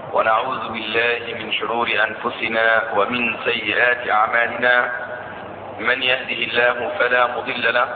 ونعوذ بالله من شرور أنفسنا ومن سيئات أعمالنا. من يهده الله فلا مضل له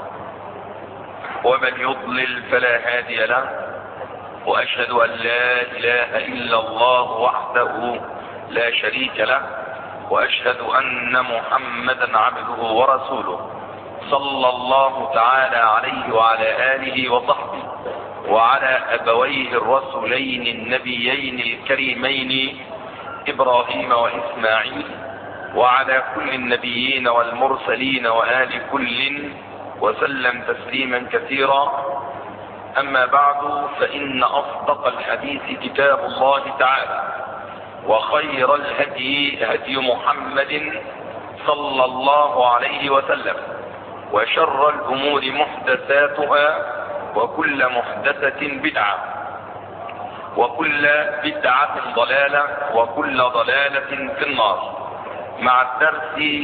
ومن يضلل فلا هادي له، وأشهد أن لا إله إلا الله وحده لا شريك له، وأشهد أن محمدا عبده ورسوله صلى الله تعالى عليه وعلى آله وصحبه وعلى أبويه الرسولين النبيين الكريمين إبراهيم وإسماعيل، وعلى كل النبيين والمرسلين وآل كل وسلم تسليما كثيرا. أما بعد، فإن أصدق الحديث كتاب الله تعالى، وخير الهدي هدي محمد صلى الله عليه وسلم، وشر الأمور محدثاتها، وكل محدثة بدعة، وكل بدعة ضلالة، وكل ضلالة في النار. مع الدرس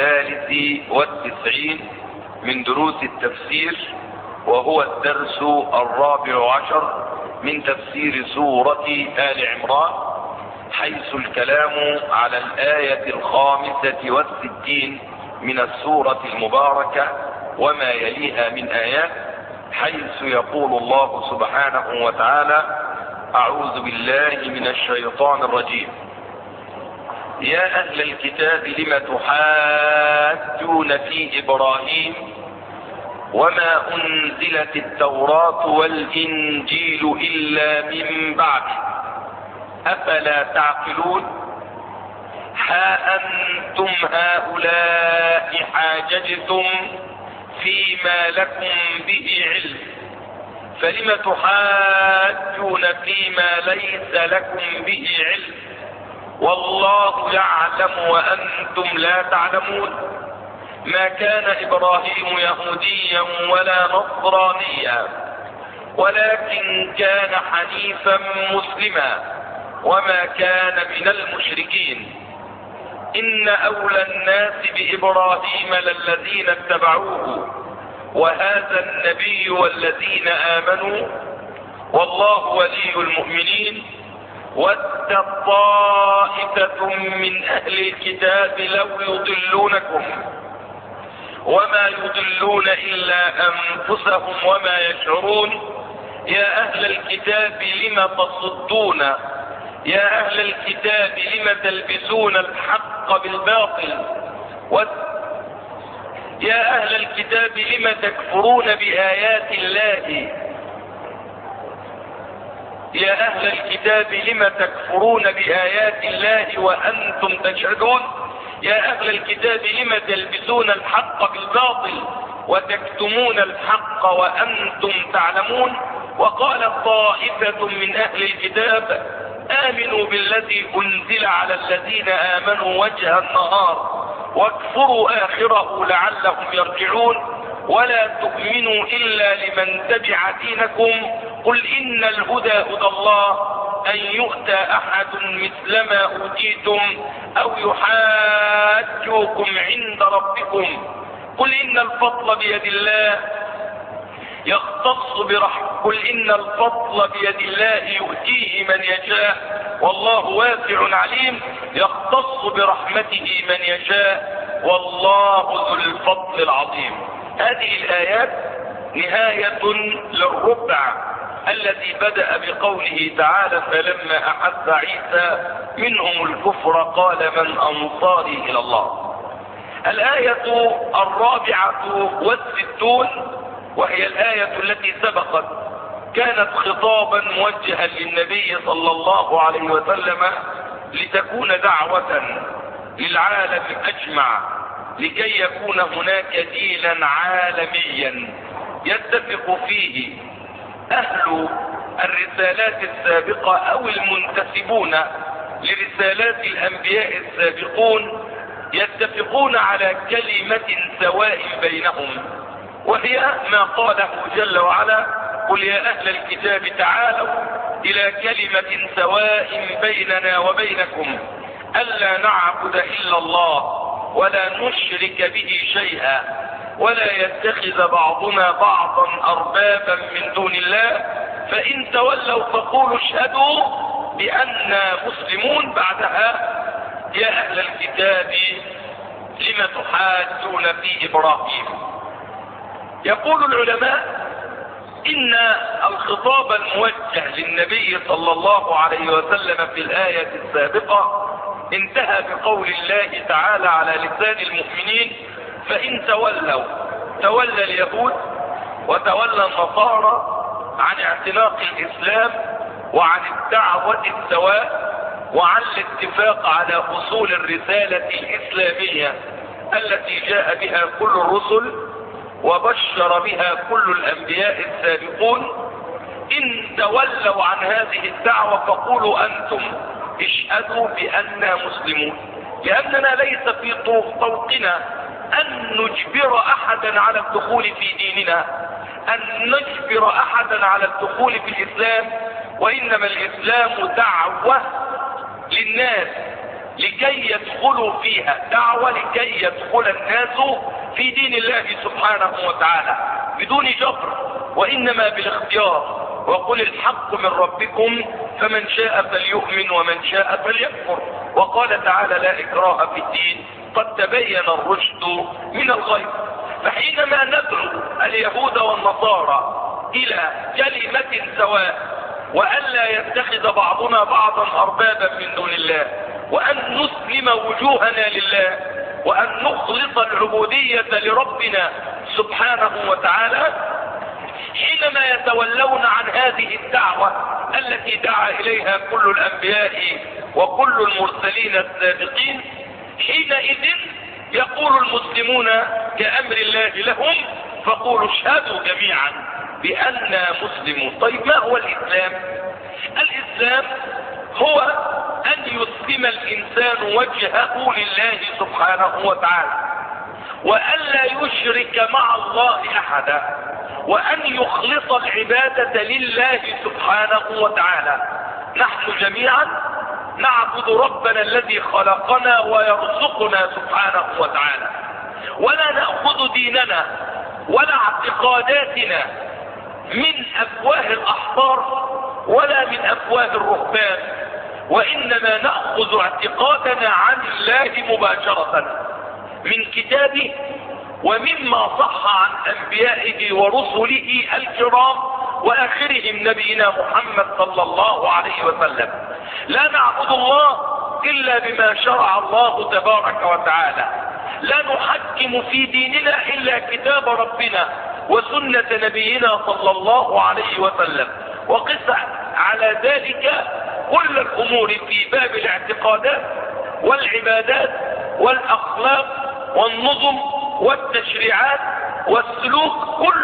93 من دروس التفسير، وهو الدرس 14 من تفسير سورة آل عمران، حيث الكلام على الآية 65 من السورة المباركة وما يليها من آيات، حيث يقول الله سبحانه وتعالى: أعوذ بالله من الشيطان الرجيم. يا أهل الكتاب لم تحاجون في إبراهيم وما أنزلت التوراة والإنجيل إلا من بعده أفلا تعقلون؟ ها أنتم هؤلاء حاججتم فيما لكم به علم، فلم تحاجون فيما ليس لكم به علم، والله يعلم وأنتم لا تعلمون. ما كان إبراهيم يهوديا ولا نصرانيا، ولكن كان حنيفا مسلما وما كان من المشركين. إن أولى الناس بإبراهيم للذين اتبعوه وهذا النبي والذين آمنوا، والله ولي المؤمنين. ود طائفة من أهل الكتاب لو يضلونكم وما يضلون إلا أنفسهم وما يشعرون. يا أهل الكتاب لم تصدون، يا أهل الكتاب لم تلبسون الحق بالباطل، يا أهل الكتاب لم تكفرون بآيات الله، يا أهل الكتاب لم تكفرون بآيات الله وأنتم تشهدون. يا أهل الكتاب لم تلبسون الحق بالباطل وتكتمون الحق وأنتم تعلمون. وقال طائفة من أهل الكتاب آمنوا بالذي أنزل على الذين آمنوا وجه النهار واكفروا آخره لعلهم يرجعون، ولا تؤمنوا إلا لمن تبع دينكم. قل إن الهدى هدى الله أن يؤتى أحد مثل ما أوتيتم أو يحاجوكم عند ربكم. قل إن الفضل بيد الله قل إن الفضل بيد الله يؤتيه من يشاء، والله واسع عليم. يختص برحمته من يشاء، والله ذو الفضل العظيم. هذه الآيات نهاية للربع الذي بدأ بقوله تعالى: فلما أحس عيسى منهم الكفر قال من أنصاري إلى الله. الآية 64 وهي الآية التي سبقت كانت خطابا موجها للنبي صلى الله عليه وسلم لتكون دعوة للعالم أجمع، لكي يكون هناك دينا عالميا يتفق فيه أهل الرسالات السابقة أو المنتسبون لرسالات الأنبياء السابقون، يتفقون على كلمة سواء بينهم، وهي ما قاله جل وعلا: قل يا أهل الكتاب تعالوا إلى كلمة سواء بيننا وبينكم ألا نعبد إلا الله ولا نشرك به شيئا ولا يتخذ بعضنا بعضا أربابا من دون الله، فإن تولوا فقولوا اشهدوا بأننا بأننا مسلمون، بعدها يا أهل الكتاب لم تحاجون في إبراهيم. يقول العلماء إن الخطاب الموجه للنبي صلى الله عليه وسلم في الآية السابقة انتهى بقول الله تعالى على لسان المؤمنين: فإن تولوا، تولى اليهود وتولى النصارى عن اعتناق الإسلام وعن الدعوة السواء وعن الاتفاق على أصول الرسالة الإسلامية التي جاء بها كل الرسل وبشر بها كل الأنبياء السابقون. إن تولوا عن هذه الدعوة فقولوا أنتم اشهدوا بأننا مسلمون، لأننا ليس في طوقنا أن نجبر أحدا على الدخول في ديننا، أن نجبر أحدا على الدخول في الإسلام، وإنما الإسلام دعوة للناس لكي يدخلوا فيها، دعوة لكي يدخل الناس في دين الله سبحانه وتعالى بدون جبر وإنما بالاختيار. وقل الحق من ربكم فمن شاء فليؤمن ومن شاء فليكفر. وقال تعالى: لا إكراه في الدين قد تبين الرشد من الغي. فحينما ندعو اليهود والنصارى إلى كلمة سواء، وألا يتخذ بعضنا بعضا أربابا من دون الله، وأن نسلم وجوهنا لله، وأن نخلص العبودية لربنا سبحانه وتعالى، حينما يتولون عن هذه الدعوة التي دعا إليها كل الأنبياء وكل المرسلين السابقين، حينئذ يقول المسلمون كأمر الله لهم: فقولوا اشهدوا جميعا بأننا مسلمون. طيب ما هو الإسلام؟ الإسلام هو أن يسلم الإنسان وجهه لله سبحانه وتعالى، وألا يشرك مع الله أحدا، وأن يخلص العبادة لله سبحانه وتعالى. نحن جميعا نعبد ربنا الذي خلقنا ويرزقنا سبحانه وتعالى، ولا نأخذ ديننا ولا اعتقاداتنا من أفواه الأحبار ولا من أفواه الرهبان، وإنما نأخذ اعتقادنا عن الله مباشرة من كتابه ومما صح عن أنبيائه ورسله الكرام وآخرهم نبينا محمد صلى الله عليه وسلم. لا نعبد الله إلا بما شرع الله تبارك وتعالى، لا نحكم في ديننا إلا كتاب ربنا وسنة نبينا صلى الله عليه وسلم. وقس على ذلك كل الأمور في باب الاعتقادات والعبادات والأخلاق والنظم والتشريعات والسلوك،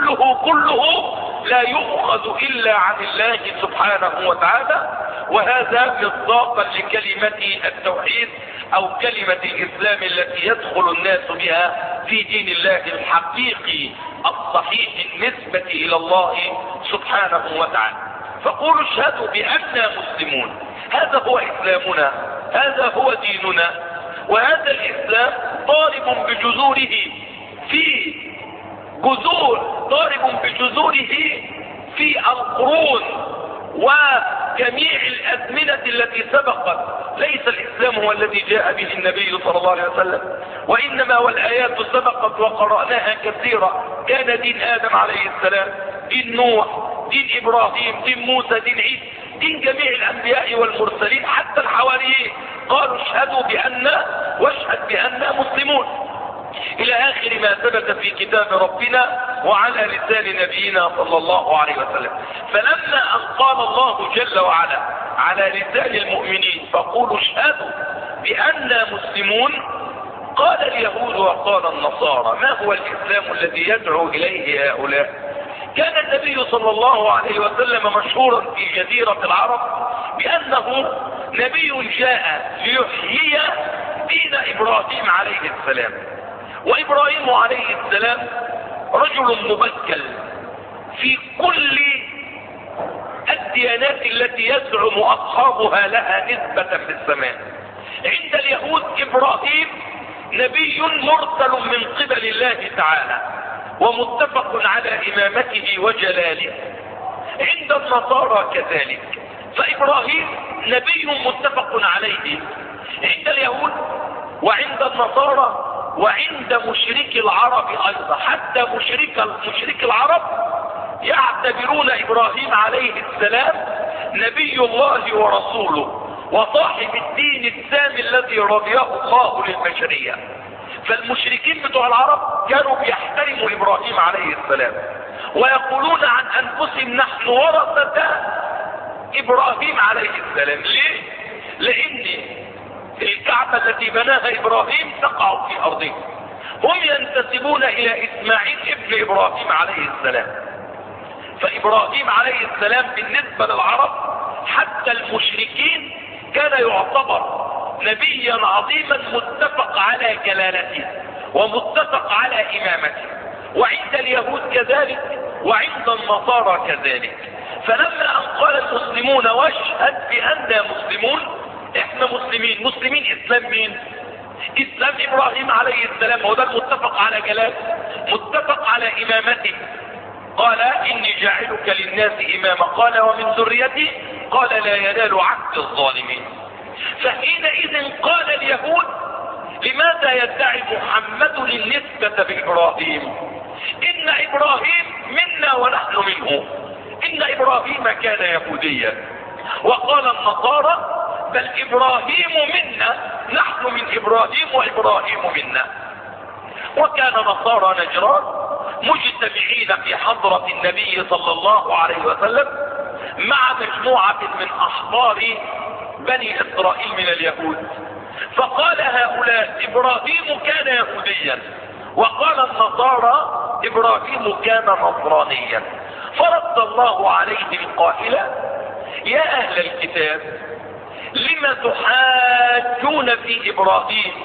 كله لا يؤخذ إلا عن الله سبحانه وتعالى. وهذا مصداقا لكلمة التوحيد أو كلمة الإسلام التي يدخل الناس بها في دين الله الحقيقي الصحيح النسبة إلى الله سبحانه وتعالى. فقولوا اشهدوا بأننا مسلمون. هذا هو إسلامنا، هذا هو ديننا. وهذا الإسلام ضارب بجذوره في في القرون وجميع الأزمنة التي سبقت. ليس الإسلام هو الذي جاء به النبي صلى الله عليه وسلم، وإنما والآيات سبقت وقرأناها كثيرا. كان دين آدم عليه السلام، دين نوح، دين إبراهيم، دين موسى، دين عيسى، دين جميع الأنبياء والمرسلين حتى الحواريين قالوا اشهدوا بأننا واشهد بأننا مسلمون، إلى آخر ما ثبت في كتاب ربنا وعلى لسان نبينا صلى الله عليه وسلم. فلما أن قال الله جل وعلا على لسان المؤمنين فقولوا اشهدوا بأننا مسلمون، قال اليهود وقال النصارى: ما هو الإسلام الذي يدعو إليه هؤلاء؟ كان النبي صلى الله عليه وسلم مشهورا في جزيرة العرب بأنه نبي جاء ليحيي دين إبراهيم عليه السلام. وإبراهيم عليه السلام رجل مبكل في كل الديانات التي يزعم أصحابها لها نسبة في السماء. عند اليهود إبراهيم نبي مرسل من قبل الله تعالى ومتفق على إمامته وجلاله. عند النصارى كذلك فإبراهيم نبي متفق عليه عند اليهود وعند النصارى وعند مشركي العرب أيضا. حتى مشرك العرب يعتبرون إبراهيم عليه السلام نبي الله ورسوله وصاحب الدين السامي الذي رضيه الله للبشرية. فالمشركين بتوع العرب كانوا بيحترموا إبراهيم عليه السلام ويقولون عن أنفسهم نحن ورثة إبراهيم عليه السلام. ليه؟ لأن الكعبة التي بناها إبراهيم تقع في أرضه. هم ينتسبون إلى إسماعيل ابن إبراهيم عليه السلام. فإبراهيم عليه السلام بالنسبة للعرب حتى المشركين كان يعتبر نبيا عظيما متفق على جلالته ومتفق على إمامته، وعند اليهود كذلك وعند النصارى كذلك. فلما أن قال المسلمون واشهد بأننا مسلمون، احنا مسلمين اسلام مين؟ اسلام ابراهيم عليه السلام، وده المتفق على جلاله متفق على امامته. قال اني جاعلك للناس اماما، قال ومن ذريتي، قال لا ينال عهد الظالمين. فحينئذ قال اليهود لماذا يدعي محمد النسبة بإبراهيم؟ إن إبراهيم منا ونحن منه، إن إبراهيم كان يهوديا. وقال النصارى بل إبراهيم منا، نحن من إبراهيم وإبراهيم منا. وكان نصارى نجران مجتمعين في حضرة النبي صلى الله عليه وسلم مع مجموعة من أحبار بني إسرائيل من اليهود، فقال هؤلاء إبراهيم كان يهوديا، وقال النصارى إبراهيم كان نصرانيا. فرد الله عليهم قائلا يا أهل الكتاب لم تحاجون في إبراهيم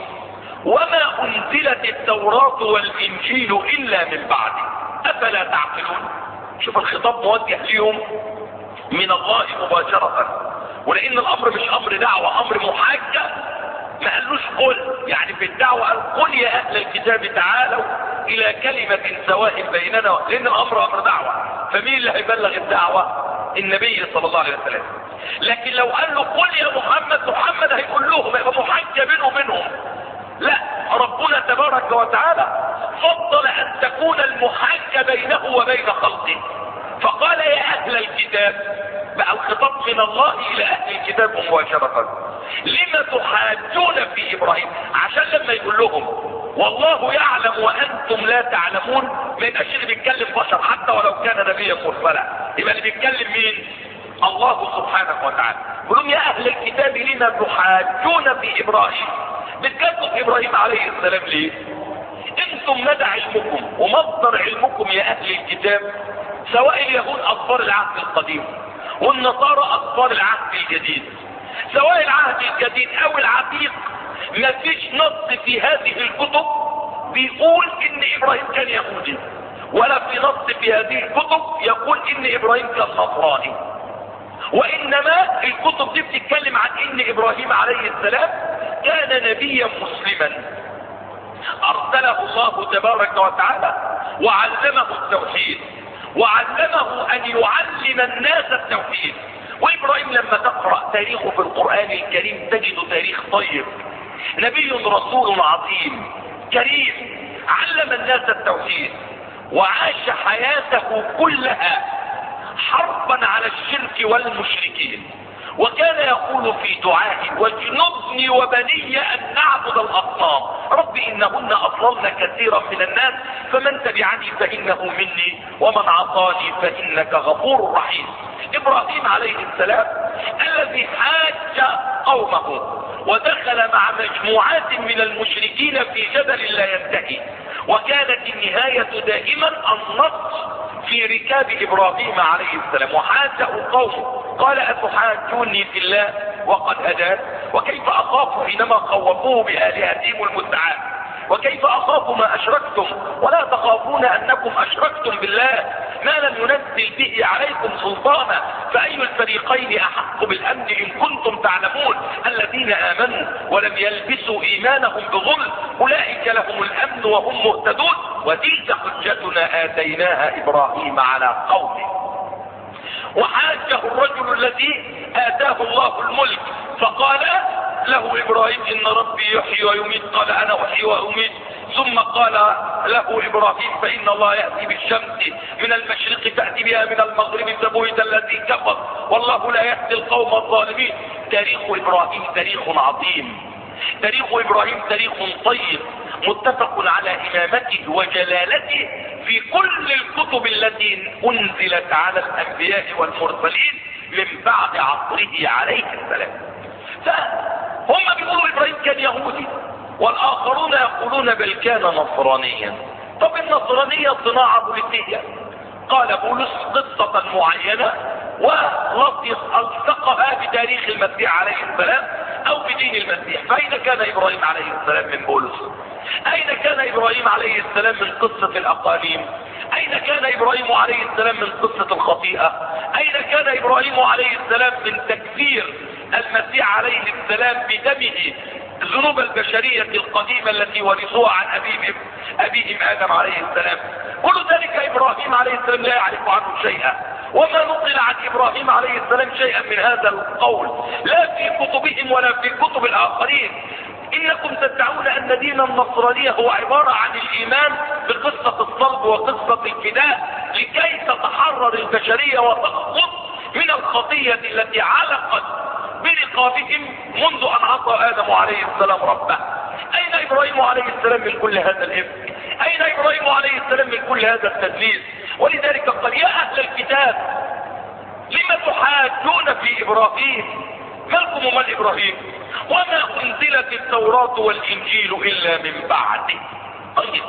وما أنزلت التوراة والإنجيل إلا من بعده أفلا تعقلون؟ شوف الخطاب موجه لهم من الله مباشرة، ولأن الأمر مش أمر دعوة، أمر محاجة. ما قالوش قل، يعني في الدعوة قال قل يا أهل الكتاب تعالوا إلى كلمة سواء بيننا، لأن الأمر أمر دعوة. فمين اللي هيبلغ الدعوة؟ النبي صلى الله عليه وسلم. لكن لو قال له قل يا محمد هيقول لهم، يبقى محاجة بينه وبينهم. لا، ربنا تبارك وتعالى فضل أن تكون المحاجة بينه وبين خلقه، فقال يا أهل الكتاب، بقى الخطاب من الله إلى أهل الكتاب مباشرة. لما تحاجون في إبراهيم؟ عشان لما يقول لهم والله يعلم وأنتم لا تعلمون، ما يبقاش اللي بيتكلم بشر حتى ولو كان نبيا مرسلا، يبقى اللي بيتكلم مين؟ الله سبحانه وتعالى. يقول لهم يا أهل الكتاب لما تحاجون في إبراهيم؟ بتكذبوا في إبراهيم عليه السلام ليه؟ انتم مدى علمكم ومصدر علمكم يا أهل الكتاب، سواء اليهود أطفال العهد القديم والنصارى أطفال العهد الجديد، سواء العهد الجديد أو العتيق، ما فيش نص في هذه الكتب بيقول إن إبراهيم كان يهودي، ولا في نص في هذه الكتب يقول إن إبراهيم كان نصراني. وإنما الكتب دي بتتكلم عن إن إبراهيم عليه السلام كان نبيا مسلما أرسله الله تبارك وتعالى وعلمه التوحيد، وعلمه أن يعلم الناس التوحيد. وإبراهيم لما تقرأ تاريخه في القرآن الكريم تجد تاريخ طيب، نبي رسول عظيم كريم علم الناس التوحيد، وعاش حياته كلها حربا على الشرك والمشركين. وكان يقول في دعائه واجنبني وبني أن نعبد الأصنام، رب إنهن أضللن كثيرا من الناس فمن تبعني فإنه مني ومن عصاني فإنك غفور رحيم. إبراهيم عليه السلام الذي حاج قومه ودخل مع مجموعات من المشركين في جبل لا ينتهي، وكانت النهاية دائما النصر في ركاب إبراهيم عليه السلام. وحاجه قومه قال أتحاجوني في الله وقد هدان، وكيف أخاف حينما خوفوه بآلهتهم المدعاة، وكيف أخاف ما أشركتم ولا تخافون أنكم أشركتم بالله ما لم ينزل به عليكم سلطانا، فأي الفريقين أحق بالأمن إن كنتم تعلمون، الذين آمنوا ولم يلبسوا إيمانهم بظلم أولئك لهم الأمن وهم مهتدون، وتلك حجتنا آتيناها إبراهيم على قومه. وحاجه الرجل الذي اتاه الله الملك فقال له ابراهيم ان ربي يحيي ويميت، قال انا احيي واميت. ثم قال له ابراهيم فان الله ياتي بالشمس من المشرق تاتي بها من المغرب تبويت الذي كفر والله لا يهدي القوم الظالمين. تاريخ ابراهيم تاريخ عظيم، تاريخ ابراهيم تاريخ طيب متفق على امامته وجلالته في كل الكتب التي انزلت على الانبياء والمرسلين من بعد عصره عليه السلام. فهم بيقولوا ابراهيم كان يهودي، والاخرون يقولون بل كان نصرانيا. طب النصرانية صناعة بوليسية، قال بولس قصة معينة والتقها بتاريخ المسيح عليه السلام او بدين المسيح. فاين كان ابراهيم عليه السلام من بولس؟ اين كان ابراهيم عليه السلام من قصة الاقاليم؟ اين كان ابراهيم عليه السلام من قصة الخطيئة؟ اين كان ابراهيم عليه السلام من تكفير المسيح عليه السلام بدمه ذنوب البشرية القديمة التي ورثوها عن أبيهم آدم عليه السلام؟ كل ذلك إبراهيم عليه السلام لا يعرف عنه شيئا، وما نقل عن إبراهيم عليه السلام شيئا من هذا القول لا في كتبهم ولا في كتب الآخرين. إنكم تدعون أن دين النصرانية هو عبارة عن الإيمان بقصة الصلب وقصة الفداء لكي تتحرر البشرية وتخلص من الخطية التي علقت برقابهم منذ ان عصى ادم عليه السلام ربه. اين ابراهيم عليه السلام من كل هذا الافك؟ اين ابراهيم عليه السلام من كل هذا التدليس؟ ولذلك قال يا اهل الكتاب لم تحاجون في ابراهيم؟ مالكم ومال ابراهيم؟ وما انزلت التوراة والانجيل الا من بعده. طيب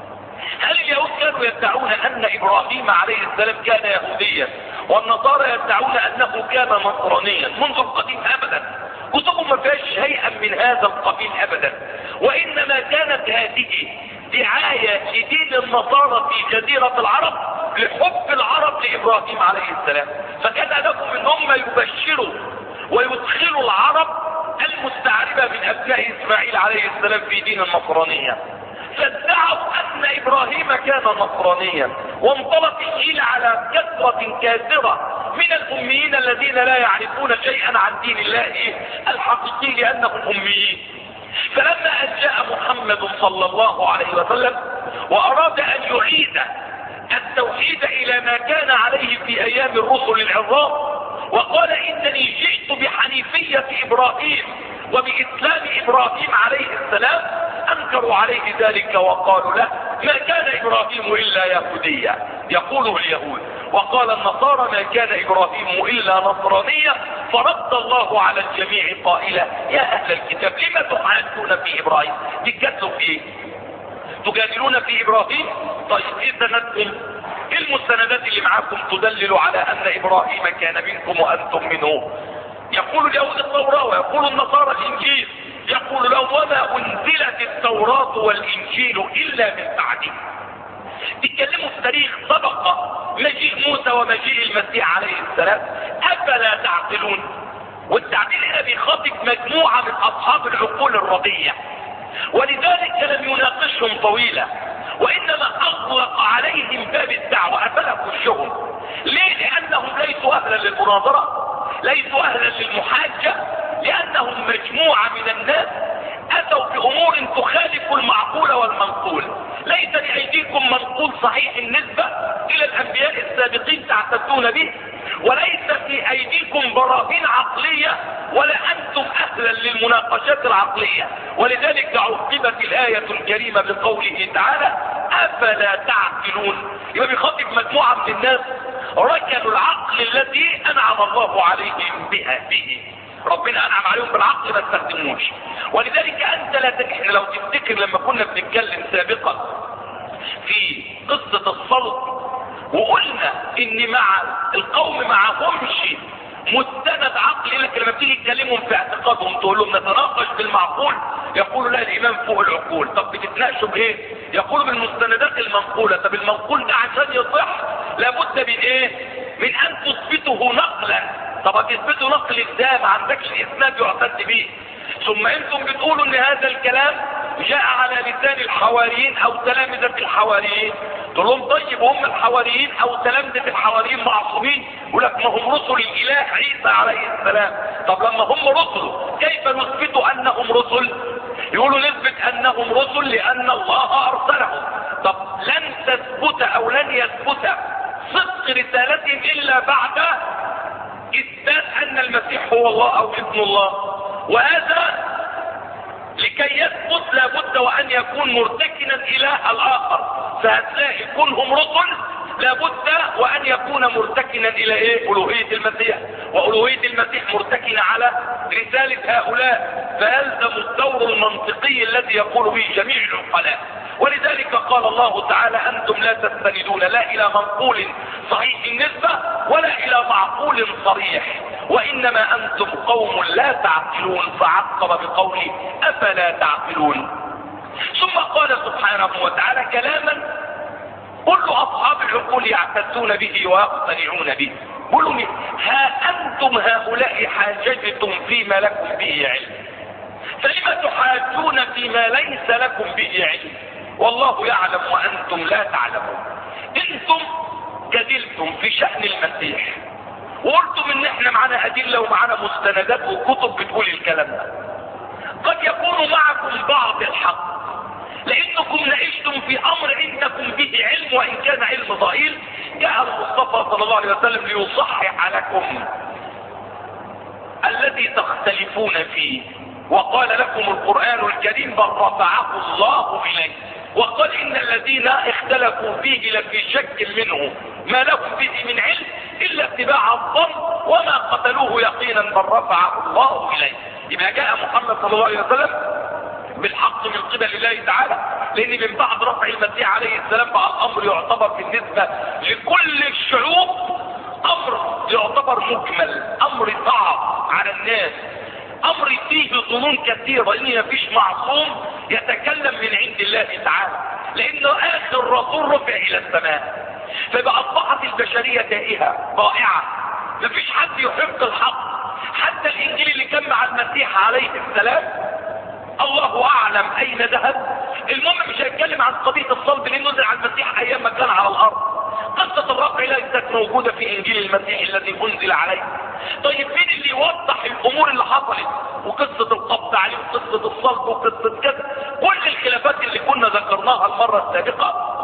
هل اليهود كانوا يدعون ان ابراهيم عليه السلام كان يهوديا والنصارى يدعون انه كان نصرانيا منذ القديم؟ ابدا، كتبهم ما فيهاش شيئا من هذا القبيل ابدا، وانما كانت هذه دعاية لدين النصارى في جزيرة العرب لحب العرب لابراهيم عليه السلام. فكان لهم ان هم يبشروا ويدخلوا العرب المستعربة من ابناء اسماعيل عليه السلام في دين النصرانية. فادعوا ان ابراهيم كان نصرانيا، وانطلق الجيل على كثرة كاثرة من الاميين الذين لا يعرفون شيئا عن دين الله الحقيقي لانهم اميين. فلما ان جاء محمد صلى الله عليه وسلم واراد ان يعيد التوحيد الى ما كان عليه في ايام الرسل العظام وقال انني جئت بحنيفية ابراهيم وباسلام ابراهيم عليه السلام، انكروا عليه ذلك وقالوا له ما كان ابراهيم الا يهوديا يقوله اليهود، وقال النصارى ما كان ابراهيم الا نصرانيا. فرد الله على الجميع قائلا يا اهل الكتاب لم تحاجون في ابراهيم؟ تجادلوا في ايه؟ تجادلون في ابراهيم؟ طيب ايه سندكم؟ ايه المستندات اللي معاكم تدلل على ان ابراهيم كان منكم وانتم منه؟ يقول اليهود التوراة ويقول النصارى الانجيل، يقول لهم وما انزلت التوراة والانجيل الا من بعده. تتكلموا في تاريخ سبق مجيء موسى ومجيء المسيح عليه السلام، افلا تعقلون؟ والتعبير هنا بيخاطب مجموعة من اصحاب العقول الرضية، ولذلك لم يناقشهم طويلا وانما اغلق عليهم باب الدعوة، قفل وشهم. ليه؟ لانهم ليسوا اهلا للمناظرة، ليسوا اهلا للمحاجة، لانهم مجموعة من الناس اتوا بامور تخالف المعقول والمنقول. ليس لايديكم منقول صحيح النسبة الى الانبياء السابقين تعتدون به، وليس في ايديكم براهين عقلية، ولا انتم اهلا للمناقشات العقلية. ولذلك عقبت الاية الكريمة بقوله تعالى افلا تعقلون. يبقى بيخاطب مجموعة من الناس ركنوا العقل الذي انعم الله عليهم به. ربنا انعم عليهم بالعقل ما استخدموش. ولذلك انت لا تكحن. لو تفتكر لما كنا بنتكلم سابقا في قصة الصلب وقلنا ان مع القوم معهمش مستند عقلي، لكن لما بتيجي تكلمهم في اعتقادهم تقول لهم نتناقش بالمعقول، يقولوا لا الايمان فوق العقول. طب بتتناقشوا بايه؟ يقولوا بالمستندات المنقولة. طب المنقول ده عشان يصح لابد من ايه؟ من ان تثبته نقلا. طب هتثبتوا نقل ازاي؟ ما عندكش اسناد يعتد به. ثم انتم بتقولوا ان هذا الكلام جاء على لسان الحواريين او تلامذة الحواريين. تقول لهم طيب هم الحواريين او تلامذة الحواريين معصومين؟ يقول لك ما هم رسل الاله عيسى عليه السلام. طب لما هم رسل كيف نثبت انهم رسل؟ يقولوا نثبت انهم رسل لان الله ارسلهم. طب لن تثبت او لن يثبت صدق رسالتهم الا بعد اثبات ان المسيح هو الله او ابن الله. وهذا لكي يثبت لابد وان يكون مرتكنا اله الاخر. فهتلاقي كونهم رسل لابد وان يكون مرتكنا الى ايه؟ الوهية المسيح. والوهية المسيح مرتكنة على رسالة هؤلاء، فيلزم الدور المنطقي الذي يقول به جميع العقلاء. ولذلك قال الله تعالى انتم لا تستندون لا الى منقول صحيح النسبة ولا الى معقول صريح، وانما انتم قوم لا تعقلون. فعقب بقوله افلا تعقلون. ثم قال سبحانه وتعالى كلاما كل اصحاب العقول يعتدون به ويقتنعون به. قولوا ها انتم هؤلاء حاججتم فيما لكم به علم، فلم تحاجون فيما ليس لكم به علم والله يعلم وانتم لا تعلمون. انتم جدلتم في شأن المسيح وقلتم ان احنا معنا ادلة ومعنا مستندات وكتب بتقول الكلام ده. قد يكون معكم بعض الحق لانكم ناقشتم في امر عندكم به علم وان كان علم ضئيل. جاء المصطفى صلى الله عليه وسلم ليصحح لكم الذي تختلفون فيه، وقال لكم القرآن الكريم بل رفعه الله اليه، وقال ان الذين اختلفوا فيه لفي شك منه ما لهم به من علم الا اتباع الظن وما قتلوه يقينا بل رفعه الله اليه. يبقى جاء محمد صلى الله عليه وسلم بالحق من قبل الله تعالى، لان من بعد رفع المسيح عليه السلام بقى الامر يعتبر بالنسبة لكل الشعوب امر يعتبر مجمل، امر صعب على الناس، امر فيه ظنون كثيرة، لان مفيش معصوم يتكلم من عند الله تعالى، لانه اخر رسول رفع الى السماء. فبقى اصبحت البشرية تائهة ضائعة، مفيش حد يحب الحق. حتى الانجيل اللي كان مع المسيح عليه السلام الله اعلم اين ذهب. المهم مش هيتكلم عن قضية الصلب لانه نزل على المسيح ايام ما كان على الارض. قصة الرفع ليست موجودة في انجيل المسيح الذي انزل عليه. طيب مين اللي يوضح الامور اللي حصلت وقصة القبض عليه وقصة الصلب وقصة كذا، كل الخلافات اللي كنا ذكرناها المرة السابقة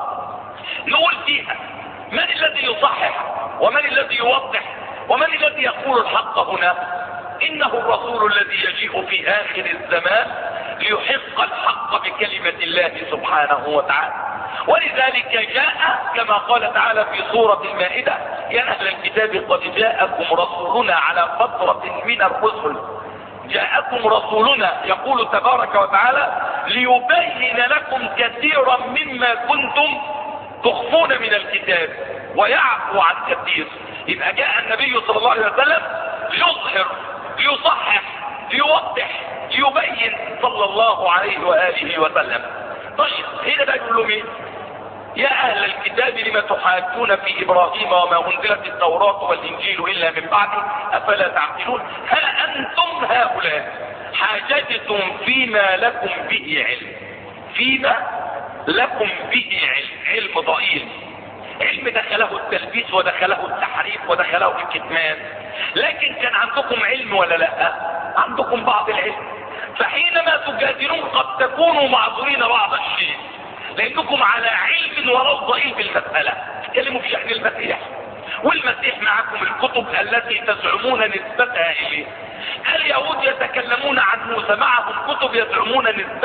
نقول فيها من الذي يصحح ومن الذي يوضح ومن الذي يقول الحق هنا؟ انه الرسول الذي يجيء في اخر الزمان ليحق الحق بكلمة الله سبحانه وتعالى. ولذلك جاء كما قال تعالى في سورة المائدة يا اهل الكتاب قد جاءكم رسولنا على فترة من الرسل. جاءكم رسولنا يقول تبارك وتعالى ليبين لكم كثيرا مما كنتم تخفون من الكتاب ويعفو عن كثير. يبقى جاء النبي صلى الله عليه وسلم ليظهر ليصحح ليوضح ليبين صلى الله عليه وآله وسلم. طيب هنا بقى يقول لهم ايه؟ يا اهل الكتاب لما تحاجون في ابراهيم وما انزلت التوراة والانجيل الا من بعده افلا تعقلون. ها انتم هؤلاء حاججتم فيما لكم به علم، فيما لكم به علم، علم ضئيل، علم دخله التلبيس ودخله التحريف ودخله الكتمان. لكن كان عندكم علم ولا لا؟ عندكم بعض العلم. فحينما تجادلون قد تكونوا معذورين بعض الشيء لانكم على علم ولو ضئيل بالمسألة. تتكلموا في شأن المسيح والمسيح معكم الكتب التي تزعمون نسبتها اليه. اليهود يتكلمون عن موسى، معهم كتب يزعمون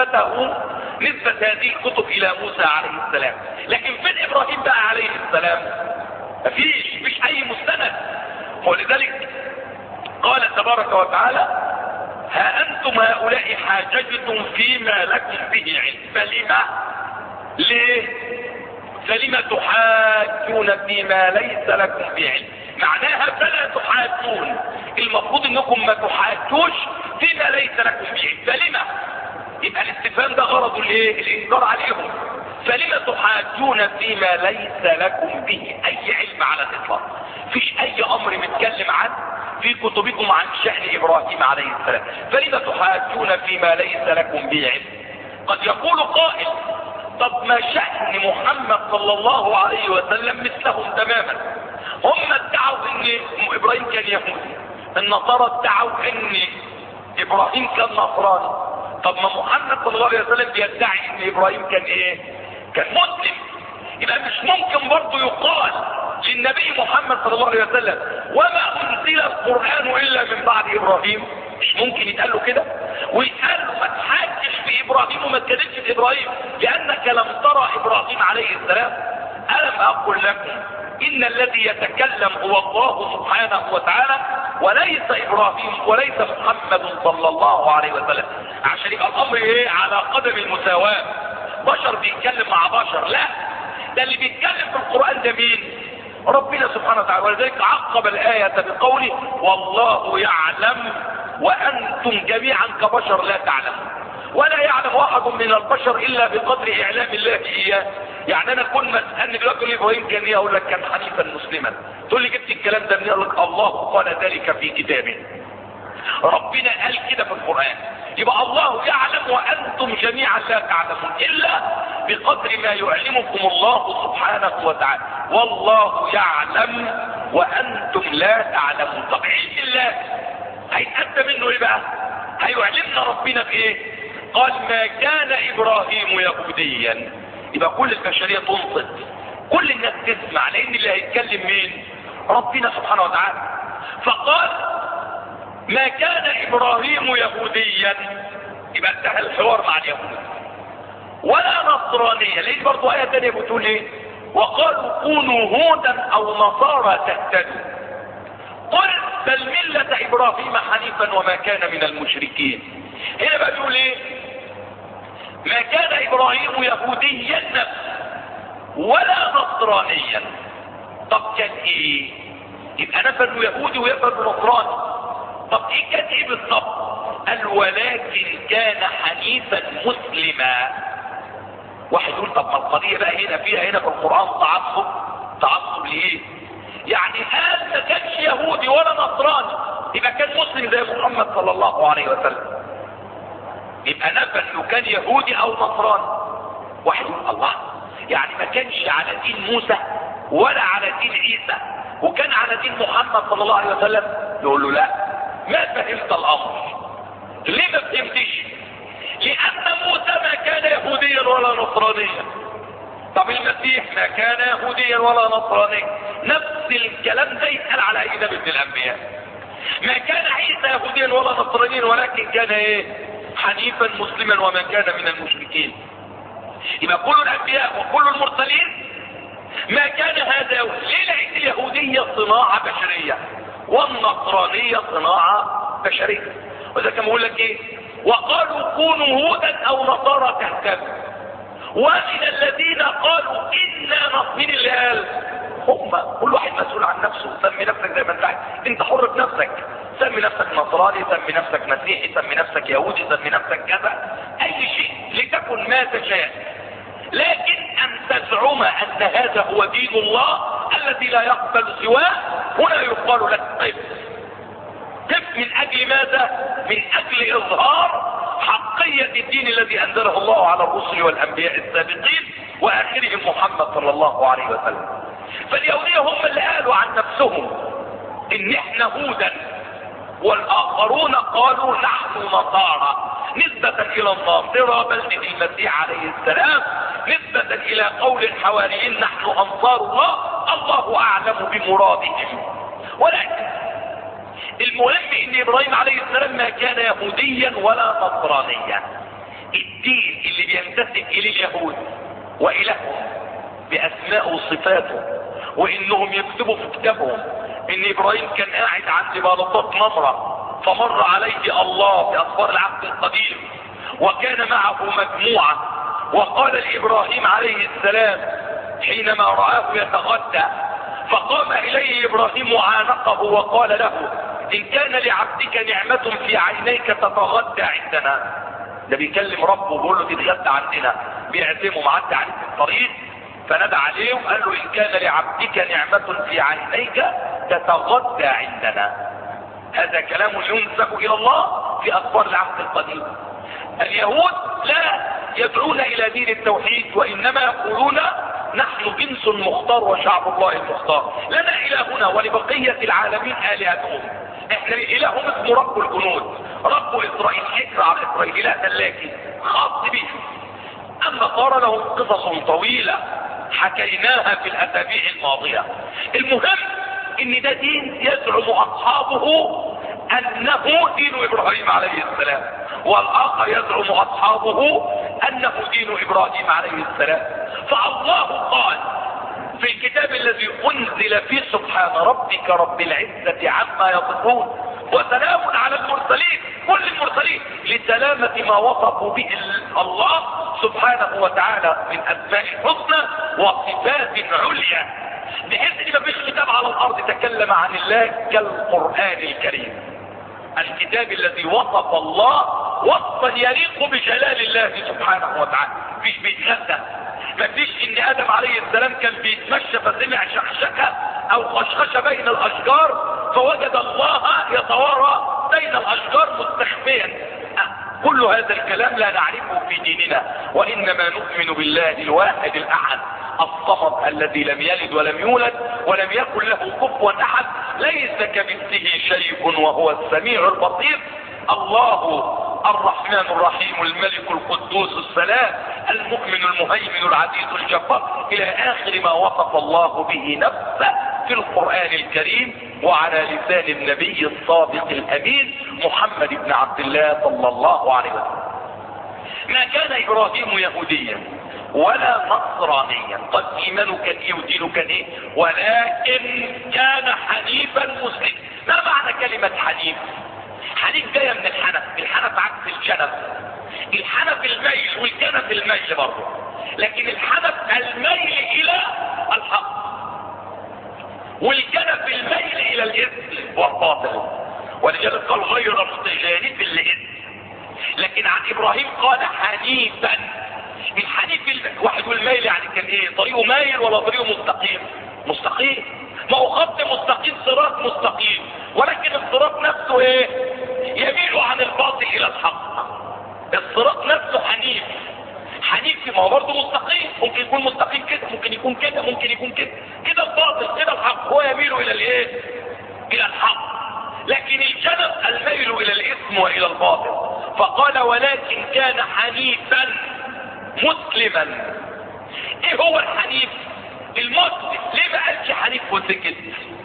نسبة هذه الكتب الى موسى عليه السلام. لكن فين ابراهيم بقى عليه السلام؟ مفيش اي مستند. ولذلك قال تبارك وتعالى ها انتم هؤلاء حاججتم فيما لكم به علم فلما ليه؟ فلما تحاجون فيما ليس لكم به علم. معناها فلا تحاجون، المفروض انكم ما تحاجوش فيما ليس لكم به علم. فلما؟ يبقى الاستفهام ده غرضه الايه؟ الانذار عليهم. فلما تحاجون فيما ليس لكم به اي علم على الاطلاق. فيش اي امر متكلم عنه في كتبكم عن شأن ابراهيم عليه السلام. فلما تحاجون فيما ليس لكم به علم. قد يقول قائل طب ما شأن محمد صلى الله عليه وسلم مثلهم تماما؟ هم ادعوا ان ابراهيم كان يهودي، النصارى ادعوا ان ابراهيم كان نصراني. طب ما محمد صلى الله عليه وسلم بيدعي ان ابراهيم كان ايه؟ كان مسلم. يبقى مش ممكن برضه يقال للنبي محمد صلى الله عليه وسلم وما انزل القرآن الا من بعد ابراهيم. مش ممكن يتقال له كده، ويتقال له ما تحاجش في ابراهيم وما تكذبش في ابراهيم لانك لم ترى ابراهيم عليه السلام. الم اقل لكم ان الذي يتكلم هو الله سبحانه وتعالى وليس ابراهيم وليس محمد صلى الله عليه وسلم. عشان يبقى الامر ايه؟ على قدم المساواة، بشر بيتكلم مع بشر. لا، ده اللي بيتكلم في القرآن ده مين؟ ربنا سبحانه وتعالى. ولذلك عقب الآية بقوله والله يعلم وأنتم جميعا كبشر لا تعلمون. ولا يعلم واحد من البشر إلا بقدر إعلام الله إياه. يعني أنا كل ما تسألني دلوقتي لي إبراهيم كان إيه؟ أقول لك كان حنيفا مسلما. تقول لي جبت الكلام ده منين؟ أقول لك الله قال ذلك في كتابه، ربنا قال كده في القرآن. يبقى الله يعلم وأنتم جميعا لا تعلمون إلا بقدر ما يعلمكم الله سبحانه وتعالى. والله يعلم وأنتم لا تعلمون. طب علم الله هيتأتى منه ايه بقى؟ هيعلمنا ربنا بايه؟ قال ما كان ابراهيم يهوديا. يبقى كل البشرية تنصت، كل الناس تسمع، لان اللي هيتكلم مين؟ ربنا سبحانه وتعالى. فقال ما كان ابراهيم يهوديا، يبقى انتهى الحوار مع اليهود، ولا نصرانيا. ليه برضو آية تانية بتقول ايه؟ وقالوا كونوا هودا او نصارى تهتدوا. قل بل ملة ابراهيم حنيفا وما كان من المشركين. هنا بقى بيقول ايه؟ ما كان ابراهيم يهوديا ولا نصرانيا. طب كان ايه؟ يبقى نفذوا يهودي ويفذوا نصراني. طب ايه كان ايه بالضبط؟ قال ولكن كان حنيفا مسلما. واحد يقول طب ما القضية بقى هنا فيها هنا في القرآن تعصب ليه؟ يعني قال ما كانش يهودي ولا نصراني، يبقى كان مسلم زي محمد صلى الله عليه وسلم. يبقى نفى انه كان يهودي او نصراني. واحد يقول الله، يعني ما كانش على دين موسى ولا على دين عيسى وكان على دين محمد صلى الله عليه وسلم؟ يقول له لا، ما فهمت الامر. ليه ما فهمتش؟ لان موسى ما كان يهوديا ولا نصرانيا. طب المسيح ما كان يهوديا ولا نصرانيا. نفس الكلام ده يتقال على اي نبي من الانبياء. ما كان عيسى يهوديا ولا نصرانيا ولكن كان ايه؟ حنيفا مسلما وما كان من المشركين. يبقى كل الانبياء وكل المرسلين ما كان هذا. ليه؟ لان اليهودية صناعة بشرية والنصرانية صناعة بشرية. وإذا كان بقول لك ايه؟ وقالوا كونوا هودا او نصارى تهتدوا. ومن الذين قالوا إنا مين اللي قال؟ هم. كل واحد مسؤول عن نفسه. سمي نفسك زي ما انت عايز، انت حر بنفسك. سمي نفسك نصراني، سمي نفسك مسيحي، سمي نفسك يهودي، سمي نفسك كذا، اي شيء لتكن ما تشاء. لكن ان تزعم ان هذا هو دين الله الذي لا يقبل سواه، هنا يقال لك طيب من اجل ماذا؟ من اجل اظهار حقية الدين الذي انزله الله على الرسل والانبياء السابقين واخرهم محمد صلى الله عليه وسلم. فاليهودية هم اللي قالوا عن نفسهم ان احنا هودا، والاخرون قالوا نحن نصارى نسبة الى الناصرة بلدة المسيح عليه السلام، نسبة الى قول الحواريين نحن انصار الله. الله اعلم بمرادهم. ولكن المهم ان ابراهيم عليه السلام ما كان يهوديا ولا نصرانيا. الدين اللي بينتسب اليه اليهود والههم باسماء وصفاته، وانهم يكتبوا في كتابهم ان ابراهيم كان قاعد عند بلطات نمرة فمر عليه الله في اخبار العهد القديم وكان معه مجموعة، وقال لابراهيم عليه السلام حينما رآه يتغدى فقام اليه ابراهيم وعانقه وقال له ان كان لعبدك نعمة في عينيك تتغدى عندنا. ده بيكلم ربه وبيقول له تتغدى عندنا، بيعزمه معدي عليه في الطريق فنادى عليه وقال له ان كان لعبدك نعمة في عينيك تتغدى عندنا. هذا كلام ينسب الى الله في اخبار العهد القديم. اليهود لا يدعون الى دين التوحيد، وانما يقولون نحن جنس مختار وشعب الله المختار، لنا الهنا ولبقية العالمين الهتهم. احنا الههم اسمه رب الجنود، رب اسرائيل، حكر على اسرائيل، اله ملاكي خاص به. اما صار لهم قصص طويلة حكيناها في الاسابيع الماضية. المهم ان ده دين يزعم اصحابه انه دين ابراهيم عليه السلام، والاخر يزعم اصحابه انه دين ابراهيم عليه السلام. فالله قال في الكتاب الذي انزل فيه سبحان ربك رب العزة عما يصفون وسلام على المرسلين، كل المرسلين لسلامة ما وصفوا به الله سبحانه وتعالى من اسماء الحسنى وصفات عليا، بحيث ان مفيش كتاب على الارض تكلم عن الله كالقرآن الكريم، الكتاب الذي وصف الله وصفا يليق بجلال الله سبحانه وتعالى. مفيش بيتغدى، مفيش ان ادم عليه السلام كان بيتمشى فسمع شخشكة او خشخشة بين الاشجار فوجد الله يتوارى بين الاشجار مستخفيا. كل هذا الكلام لا نعرفه في ديننا، وانما نؤمن بالله الواحد الاحد الصمد الذي لم يلد ولم يولد ولم يكن له كفوا احد، ليس كمثله شيء وهو السميع البصير. الله الرحمن الرحيم الملك القدوس السلام المؤمن المهيمن العزيز الجبار الى اخر ما وصف الله به نفسه في القرآن الكريم وعلى لسان النبي الصادق الامين محمد بن عبد الله صلى الله عليه وسلم. ما كان ابراهيم يهوديا ولا نصرانيا، قد ايمانه كان ايه ودينه كان ايه، ولكن كان حنيفا مسلما. ما معنى كلمة حنيف؟ حنيف جاية من الحنف، الحنف عكس الجنف، الحنف الميل والجنف الميل برضه، لكن الحنف الميل الى الحق والجنف الميل الى الاثم والباطل، ولذلك قال غير متجانف للاثم. لكن عن ابراهيم قال حنيفا. الحنيف واحد والميل يعني كان ايه؟ طريقه مايل ولا طريقه مستقيم؟ مستقيم. ما هو خط مستقيم صراط مستقيم، ولكن الصراط نفسه ايه؟ يميل عن الباطل الى الحق. الصراط نفسه حنيف. حنيف ما هو برضه مستقيم، ممكن يكون مستقيم كده، ممكن يكون كده، ممكن يكون كده، كده الباطل كده الحق، هو يميل الى الايه؟ الى الحق. لكن الجنب الميل الى الاثم والى الباطل. فقال ولكن كان حنيفا مسلما. ايه هو الحنيف؟ المسلم. ليه ما قالش حنيف وسكت؟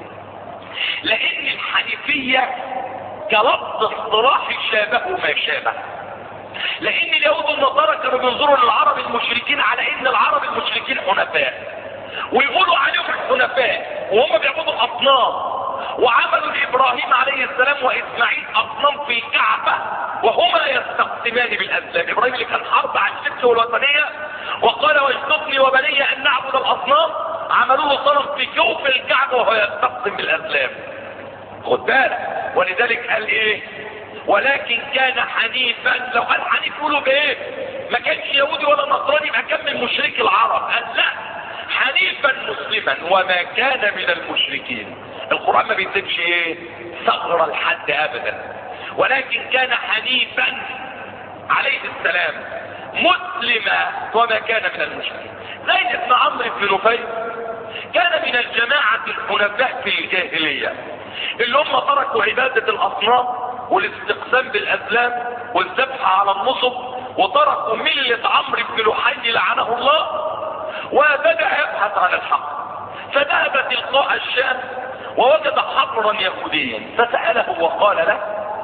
لان الحنيفية كلفظ اصطلاحي شابه ما شابه. لان اليهود والنصارى كانوا بينظروا للعرب المشركين على ان العرب المشركين حنفاء، ويقولوا عليهم الحنفاء وهم بيعبدوا الاصنام، وعملوا لابراهيم عليه السلام واسماعيل اصنام في الكعبة وهما يستقسمان بالاسلام. ابراهيم اللي كان حرب على الشرك والوثنية وقال واجنبني وبني ان نعبد الاصنام، عملوا له صنم في جوف الكعبة وهو يستقسم بالاسلام. خد بالك، ولذلك قال ايه؟ ولكن كان حنيفا. لو قال حنيف يقولوا بايه؟ ما كانش يهودي ولا نصراني، يبقى كان من مشركي العرب. قال لا، حنيفا مسلما وما كان من المشركين. القرآن ما بيسيبش ايه؟ صغر الحد ابدا. ولكن كان حنيفا عليه السلام مسلما وما كان من المشركين. زيد بن عمرو بن نفيل كان من الجماعة الحنفاء في الجاهلية اللي هم تركوا عبادة الاصنام والاستقسام بالازلام والذبح على النصب، وتركوا ملة عمرو بن لحي لعنه الله، وبدأ يبحث عن الحق. فذهب تلقاء الشام ووجد حبرا يهوديا فسأله وقال له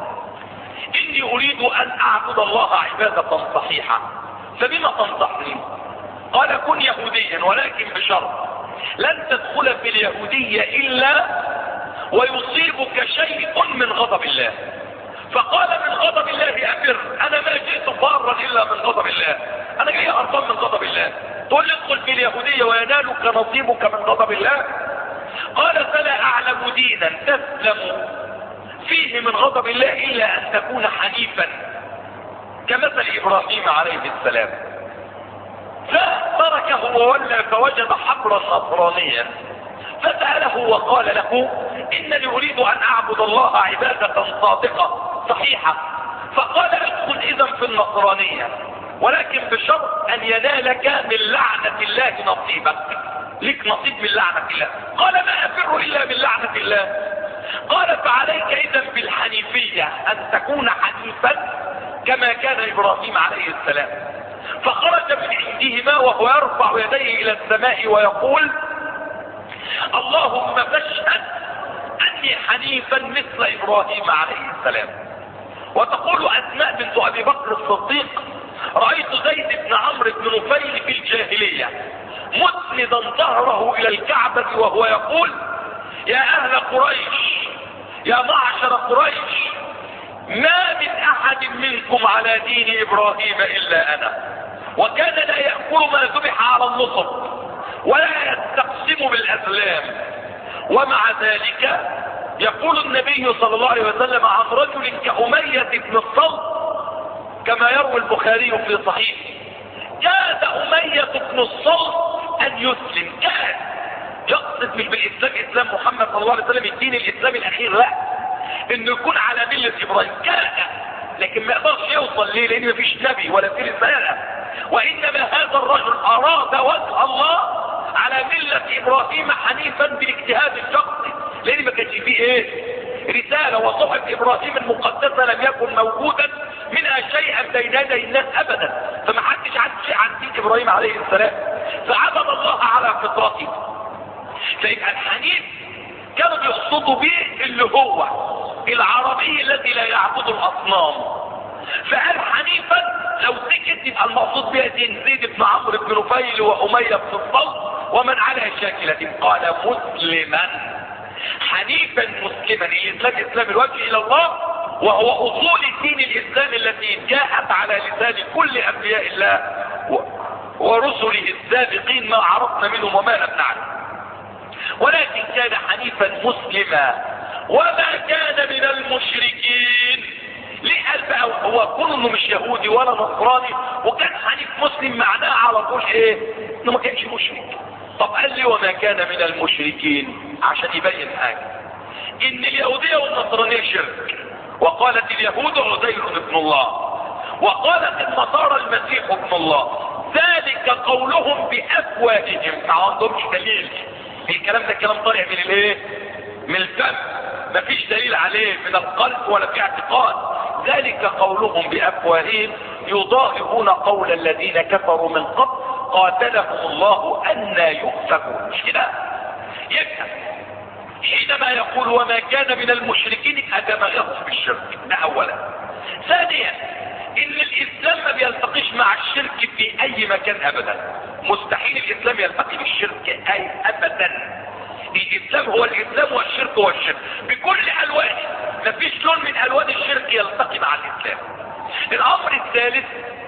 اني اريد ان اعبد الله عبادة صحيحة فبما تنصحني؟ قال كن يهوديا ولكن بشرط لن تدخل في اليهودية الا ويصيبك شيء من غضب الله. فقال من غضب الله افر، انا ما جئت فارا الا من غضب الله، انا جاي ارضان من غضب الله، تقول لي ادخل في اليهودية وينالك نصيبك من غضب الله؟ قال فلا اعلم دينا تسلم فيه من غضب الله الا ان تكون حنيفا كمثل ابراهيم عليه السلام. فتركه وولى فوجد حبرا نصرانيا فسأله وقال له انني اريد ان اعبد الله عبادة صادقة صحيحة فقال ادخل اذا في النصرانية، ولكن بشرط ان ينالك من لعنة الله نصيبك، لك نصيب من لعنة الله. قال ما افر الا من لعنة الله. قال فعليك اذا بالحنيفية، ان تكون حنيفا كما كان ابراهيم عليه السلام. فخرج من عندهما وهو يرفع يديه الى السماء ويقول اللهم فاشهد اني حنيفا مثل ابراهيم عليه السلام. وتقول اسماء بنت ابي بكر الصديق رأيت زيد بن عمرو بن نفيل في الجاهلية مسندا ظهره الى الكعبة وهو يقول يا اهل قريش، يا معشر قريش، ما من احد منكم على دين ابراهيم الا انا. وكان لا يأكل ما ذبح على النصب ولا يستقسم بالازلام. ومع ذلك يقول النبي صلى الله عليه وسلم عن رجل كأمية بن الصلت كما يروي البخاري في صحيح، كاد أمية بن الصلت ان يسلم. كاد يقصد مش بالاسلام اسلام محمد صلى الله عليه وسلم الدين الاسلامي الاخير، لا، انه يكون على ملة ابراهيم. كاد، لكن ما يقدرش يوصل ليه؟ لان مفيش نبي ولا في رسالة. وانما هذا الرجل اراد وجه الله على ملة ابراهيم حنيفا بالاجتهاد الشخصي، لان ما كانش فيه ايه؟ رسالة. وصحف ابراهيم المقدسة لم يكن موجودا منها شيئا بين يدي الناس ابدا، فما حدش عارف شيء عن دين ابراهيم عليه السلام، فعبد الله على فطرته. فيبقى الحنيف كانوا بيقصدوا به اللي هو العربي الذي لا يعبد الاصنام. فقال حنيفا لو سكت يبقى المقصود بها زيد بن عمرو بن نفيل وامية بن الصلت ومن على شاكلة. قال مسلما، حنيفا مسلما، الاسلام اسلام الوجه الى الله، وهو اصول الدين الاسلام التي جاءت على لسان كل انبياء الله ورسله السابقين ما عرفنا منهم وما لم نعلم. ولكن كان حنيفا مسلما وما كان من المشركين. ليه قال بقى هو كونه انه مش يهودي ولا نصراني وكان حنيف مسلم؟ معناه على طول ايه؟ انه ما كانش مشرك. طب قال لي وما كان من المشركين عشان يبين حاجه، ان اليهوديه والنصرانيه شرك. وقالت اليهود عزير ابن الله، وقالت النصارى المسيح ابن الله، ذلك قولهم بافواههم. ما عندهمش دليل، الكلام ده كلام طالع من الايه؟ من الفم، مفيش دليل عليه من القلب ولا في اعتقاد. ذلك قولهم بافواههم يضاهئون قول الذين كفروا من قبل قاتلهم الله أنى يؤفكون. مش كده؟ يبقى حينما يقول وما كان من المشركين هذا يقصد بالشرك، ده اولا. ثانيا ان الاسلام ما بيلتقيش مع الشرك في اي مكان ابدا، مستحيل الاسلام يلتقي بالشرك اي ابدا. الاسلام هو الاسلام والشرك هو الشرك بكل الوانه، مفيش لون من الوان الشرك يلتقي مع الاسلام. الامر الثالث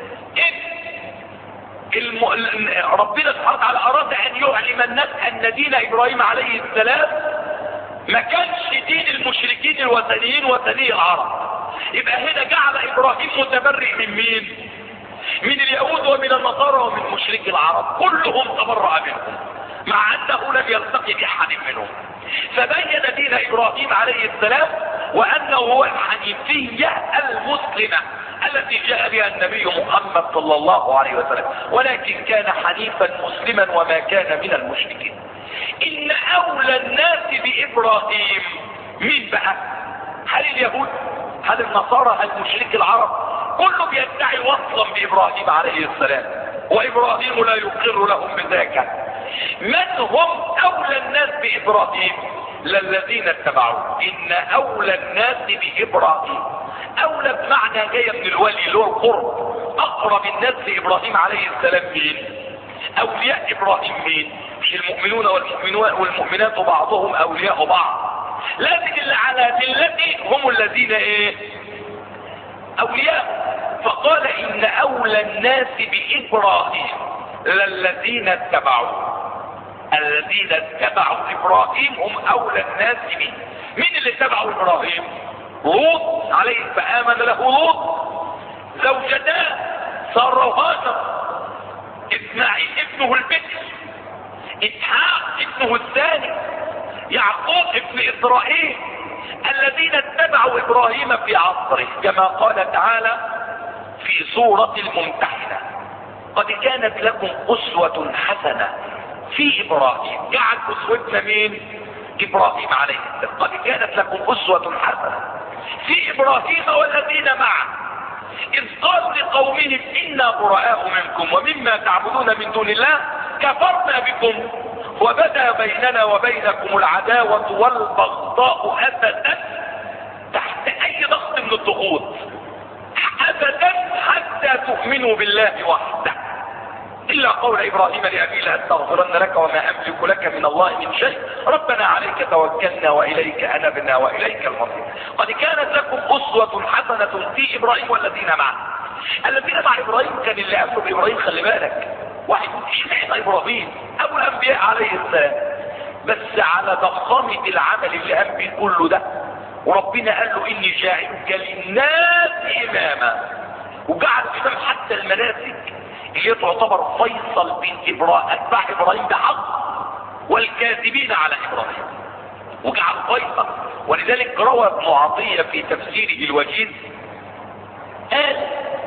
ربنا سبحانه وتعالى اراد ان يعلم الناس ان دين ابراهيم عليه السلام ما كانش دين المشركين الوثنيين وثني العرب. يبقى هنا جعل ابراهيم متبرئ من مين؟ من اليهود ومن النصارى ومن مشركي العرب، كلهم تبرأ منهم مع انه لم يلتقي باحد منهم. فبين دين ابراهيم عليه السلام وانه هو الحنيفية المسلمة التي جاء بها النبي محمد صلى الله عليه وسلم، ولكن كان حنيفا مسلما وما كان من المشركين. ان اولى الناس بابراهيم مين بقى؟ هل اليهود؟ هل النصارى؟ هل مشركي العرب؟ كله بيدعي وصلا بابراهيم عليه السلام، وابراهيم لا يقر لهم بذاك. من هم اولى الناس بابراهيم؟ للذين اتبعوه. ان اولى الناس بابراهيم، اولى بمعنى جايه من الولي له القرب. اقرب الناس لابراهيم عليه السلام مين؟ اولياء ابراهيم مين؟ مش المؤمنون والمؤمنات بعضهم اولياء بعض، لكن اللي على ملته هم الذين ايه؟ اولياء. فقال ان اولى الناس بابراهيم للذين اتبعوه. الذين اتبعوا ابراهيم هم اولى الناس به. مين اللي اتبعوا ابراهيم؟ لوط عليه، فامن له لوط. زوجتاه ساره وهاجر، اسماعيل ابنه البكر، اسحاق ابنه الثاني، يعقوب ابن اسرائيل. الذين اتبعوا اتبعوا ابراهيم في عصره كما قال تعالى في سورة الممتحنة: قد كانت لكم اسوة حسنة في ابراهيم. جعل اسوتنا مين؟ ابراهيم عليه السلام. قد كانت لكم اسوة حسنة في ابراهيم والذين معه اذ قال لقومهم انا براء منكم ومما تعبدون من دون الله كفرنا بكم وبدا بيننا وبينكم العداوة والبغضاء ابدا تحت اي ضغط من الضغوط ابدا حتى تؤمنوا بالله وحده الا قول ابراهيم لابيه لاستغفرن لك وما املك لك من الله من شيء ربنا عليك توكلنا واليك انبنا واليك المصير. قد كانت لكم اسوة حسنة في ابراهيم والذين معه. الذين مع ابراهيم كان اللي قبله بابراهيم، خلي بالك، واحد اشمعنى ابراهيم ابو الانبياء عليه السلام، بس على ضخامة العمل اللي قام بيه كله ده، وربنا قال له اني جاعلك للناس اماما، وجعل امام حتى المناسك اللي تعتبر فيصل بين اتباع ابراهيم بحق والكاذبين على ابراهيم، وجعل فيصل. ولذلك روى ابن عطية في تفسيره الوجيز قال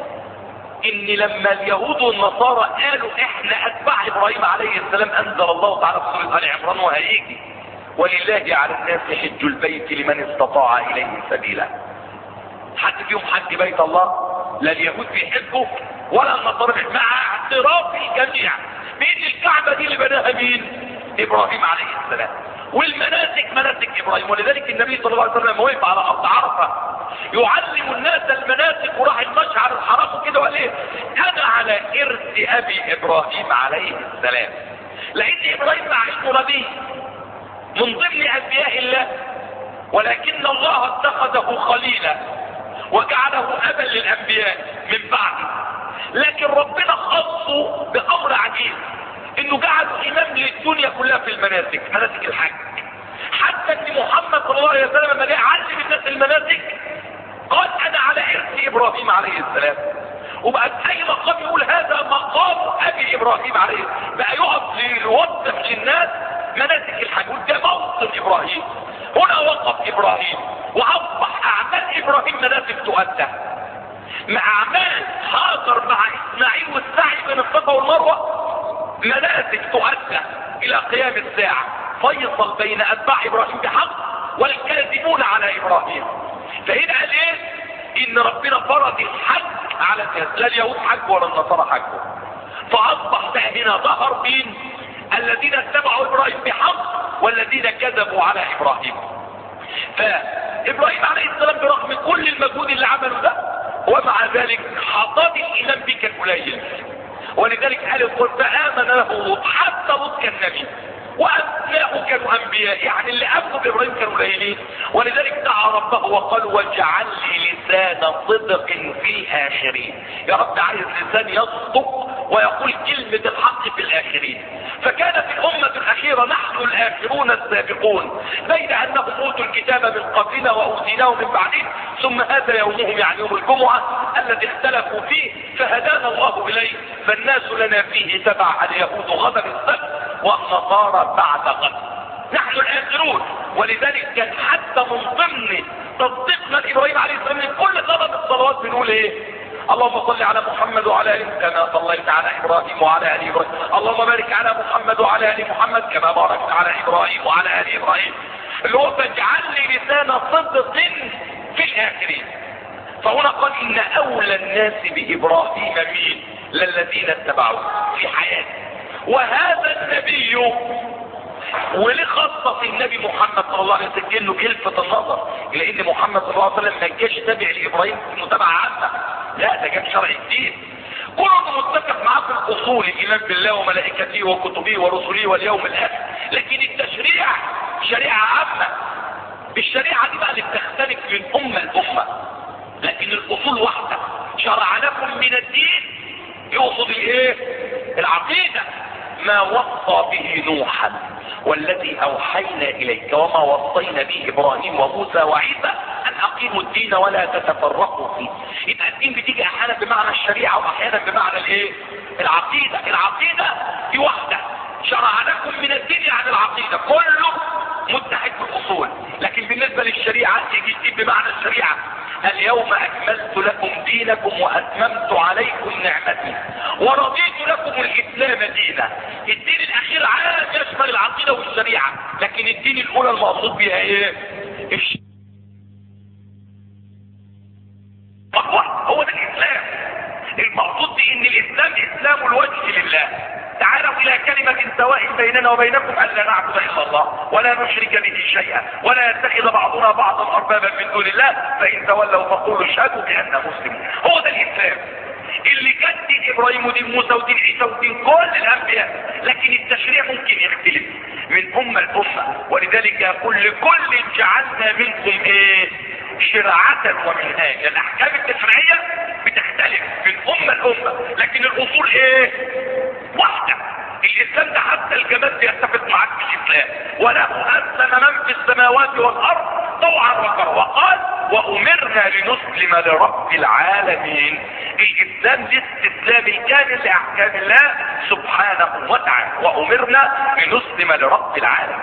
ان لما اليهود والنصارى قالوا احنا اتباع ابراهيم عليه السلام انزل الله تعالى في سورة آل عمران وهيجي ولله على الناس حج البيت لمن استطاع اليه سبيلا. حد فيهم حج بيت الله؟ لا اليهود بيحجوا ولا النصارى، مع اعتراف الجميع بان الكعبة دي اللي بناها مين؟ ابراهيم عليه السلام، والمناسك مناسك ابراهيم. ولذلك النبي صلى الله عليه وسلم وقف على ارض عرفة يعلم الناس المناسك وراح المشعر الحرام كده وقال ايه؟ انا على ارث ابي ابراهيم عليه السلام، لان ابراهيم مع انه نبي من ضمن انبياء الله، ولكن الله اتخذه خليلا وجعله ابا للانبياء من بعده. لكن ربنا خصه بامر عجيب انه جعله امام للدنيا كلها في المناسك، مناسك الحج. حتى ان محمد صلى الله عليه وسلم لما جاء علم الناس المناسك قال انا على ارث ابراهيم عليه السلام، وبقى اي مقام يقول هذا مقام ابي ابراهيم عليه، بقى يقف يوضح للناس مناسك الحج، وده موطن ابراهيم. هنا وقف ابراهيم واصبح اعمال ابراهيم مناسك تؤدى، مع اعمال هاجر مع اسماعيل والسعي بين الصفا والمروه مناسك تؤدى الى قيام الساعه. فيصل بين اتباع ابراهيم بحق والكاذبون على ابراهيم. فهنا قال ايه؟ ان ربنا فرض الحج على الناس، لا اليهود حج ولا النصارى حجوا. فاصبح بقى هنا ظهر مين؟ الذين اتبعوا ابراهيم بحق والذين كذبوا على ابراهيم. فابراهيم عليه السلام برغم كل المجهود اللي عمله ده ومع ذلك حصاد الايمان به كان قليل. ولذلك قال القرآن فآمن له لوط، حتى لوط كان نبي وابناؤه كانوا انبياء، يعني اللي قبله بابراهيم كانوا قليلين. ولذلك دعا ربه وقال واجعل لي لسان صدق في الاخرين. يا رب عايز لسان يصدق ويقول كلمة الحق في الاخرين. فكان في الامة الاخيرة نحن الاخرون السابقون، بين انهم اوتوا الكتاب من قبلنا واوتيناه من بعدهم، ثم هذا يومهم يعني يوم الجمعة الذي اختلفوا فيه فهدانا الله اليه، فالناس لنا فيه تبع اليهود غدا السبت والنصارى بعد غد. نحن الاخرون. ولذلك كان حتى من ضمن تصديقنا لابراهيم عليه السلام من كل صلاة الصلوات بنقول ايه؟ اللهم صل على محمد وعلى ال كما صليت على ابراهيم وعلى ال ابراهيم، اللهم بارك على محمد وعلى ال محمد كما باركت على ابراهيم وعلى ال ابراهيم، اللي هو فاجعل لي لسان صدق في الاخرين. فهنا قال ان اولى الناس بابراهيم مين؟ للذين اتبعوه في حياته. وهذا النبي ولخاصة النبي محمد صلى الله عليه وسلم انه كلفة النظر، لان محمد صلى الله عليه وسلم ما جاش تابع لابراهيم متابعة عامة، لا ده جاب شرع الدين. كله متفق معاه في الاصول، الايمان بالله وملائكته وكتبه ورسله واليوم الاخر، لكن التشريع شريعة عامة. الشريعة دي بقى اللي بتختلف من امة لامة، لكن الاصول واحدة. شرع لكم من الدين يقصد الايه؟ العقيدة. ما وصى به نوحا والذي اوحينا اليك وما وصينا به ابراهيم وموسى وعيسى ان اقيموا الدين ولا تتفرقوا فيه. يبقى الدين بتيجي احيانا بمعنى الشريعة واحيانا بمعنى الايه؟ العقيدة. العقيدة دي واحدة. شرع لكم من الدين عن العقيدة كله متحد في الاصول. لكن بالنسبة للشريعة يجي يجيب بمعنى الشريعة: اليوم اكملت لكم دينكم واتممت عليكم نعمتي ورضيت لكم الاسلام دينا. الدين الاخير عام يشمل العقيدة والشريعة، لكن الدين الاولى المقصود بها ايه؟ هو ده الاسلام. المقصود بان الاسلام اسلام الوجه لله. تعالوا الى كلمة سواء بيننا وبينكم الا نعبد الا الله ولا نشرك به شيئا ولا يتخذ بعضنا بعضا اربابا من دون الله فان تولوا فقولوا اشهدوا باننا مسلمون. هو ده الاسلام اللي كان دين ابراهيم ودين موسى ودين عيسى ودين كل الانبياء، لكن التشريع ممكن يختلف من امة لامة. ولذلك يقول: لكل جعلنا منكم ايه؟ شرعة ومنهاجا. الاحكام التشريعية بتختلف من امة لامة، لكن الاصول ايه؟ واحدة. الاسلام ده حتى الجماد بيتفق معاك في الاسلام: وله اسلم من في السماوات والارض طوعا وكرها، وقال: وامرنا لنسلم لرب العالمين. الاسلام الاستسلام الكامل لاحكام الله سبحانه وتعالى، وامرنا لنسلم لرب العالمين.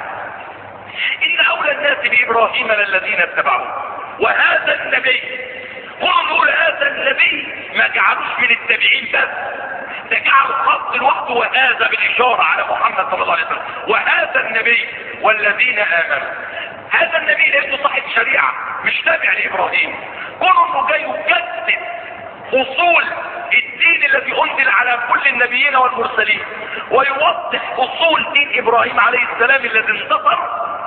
ان اولى الناس بابراهيم للذين اتبعوه وهذا النبي. قولوا هذا النبي، ما جعلوش من التابعين بس، ده جعل خط لوحده وهذا بالاشاره على محمد صلى الله عليه وسلم. وهذا النبي والذين امنوا. هذا النبي لانه صاحب شريعه مش تابع لابراهيم، كونه انه جاي يجدد اصول الدين الذي انزل على كل النبيين والمرسلين ويوضح اصول دين ابراهيم عليه السلام الذي انتصر،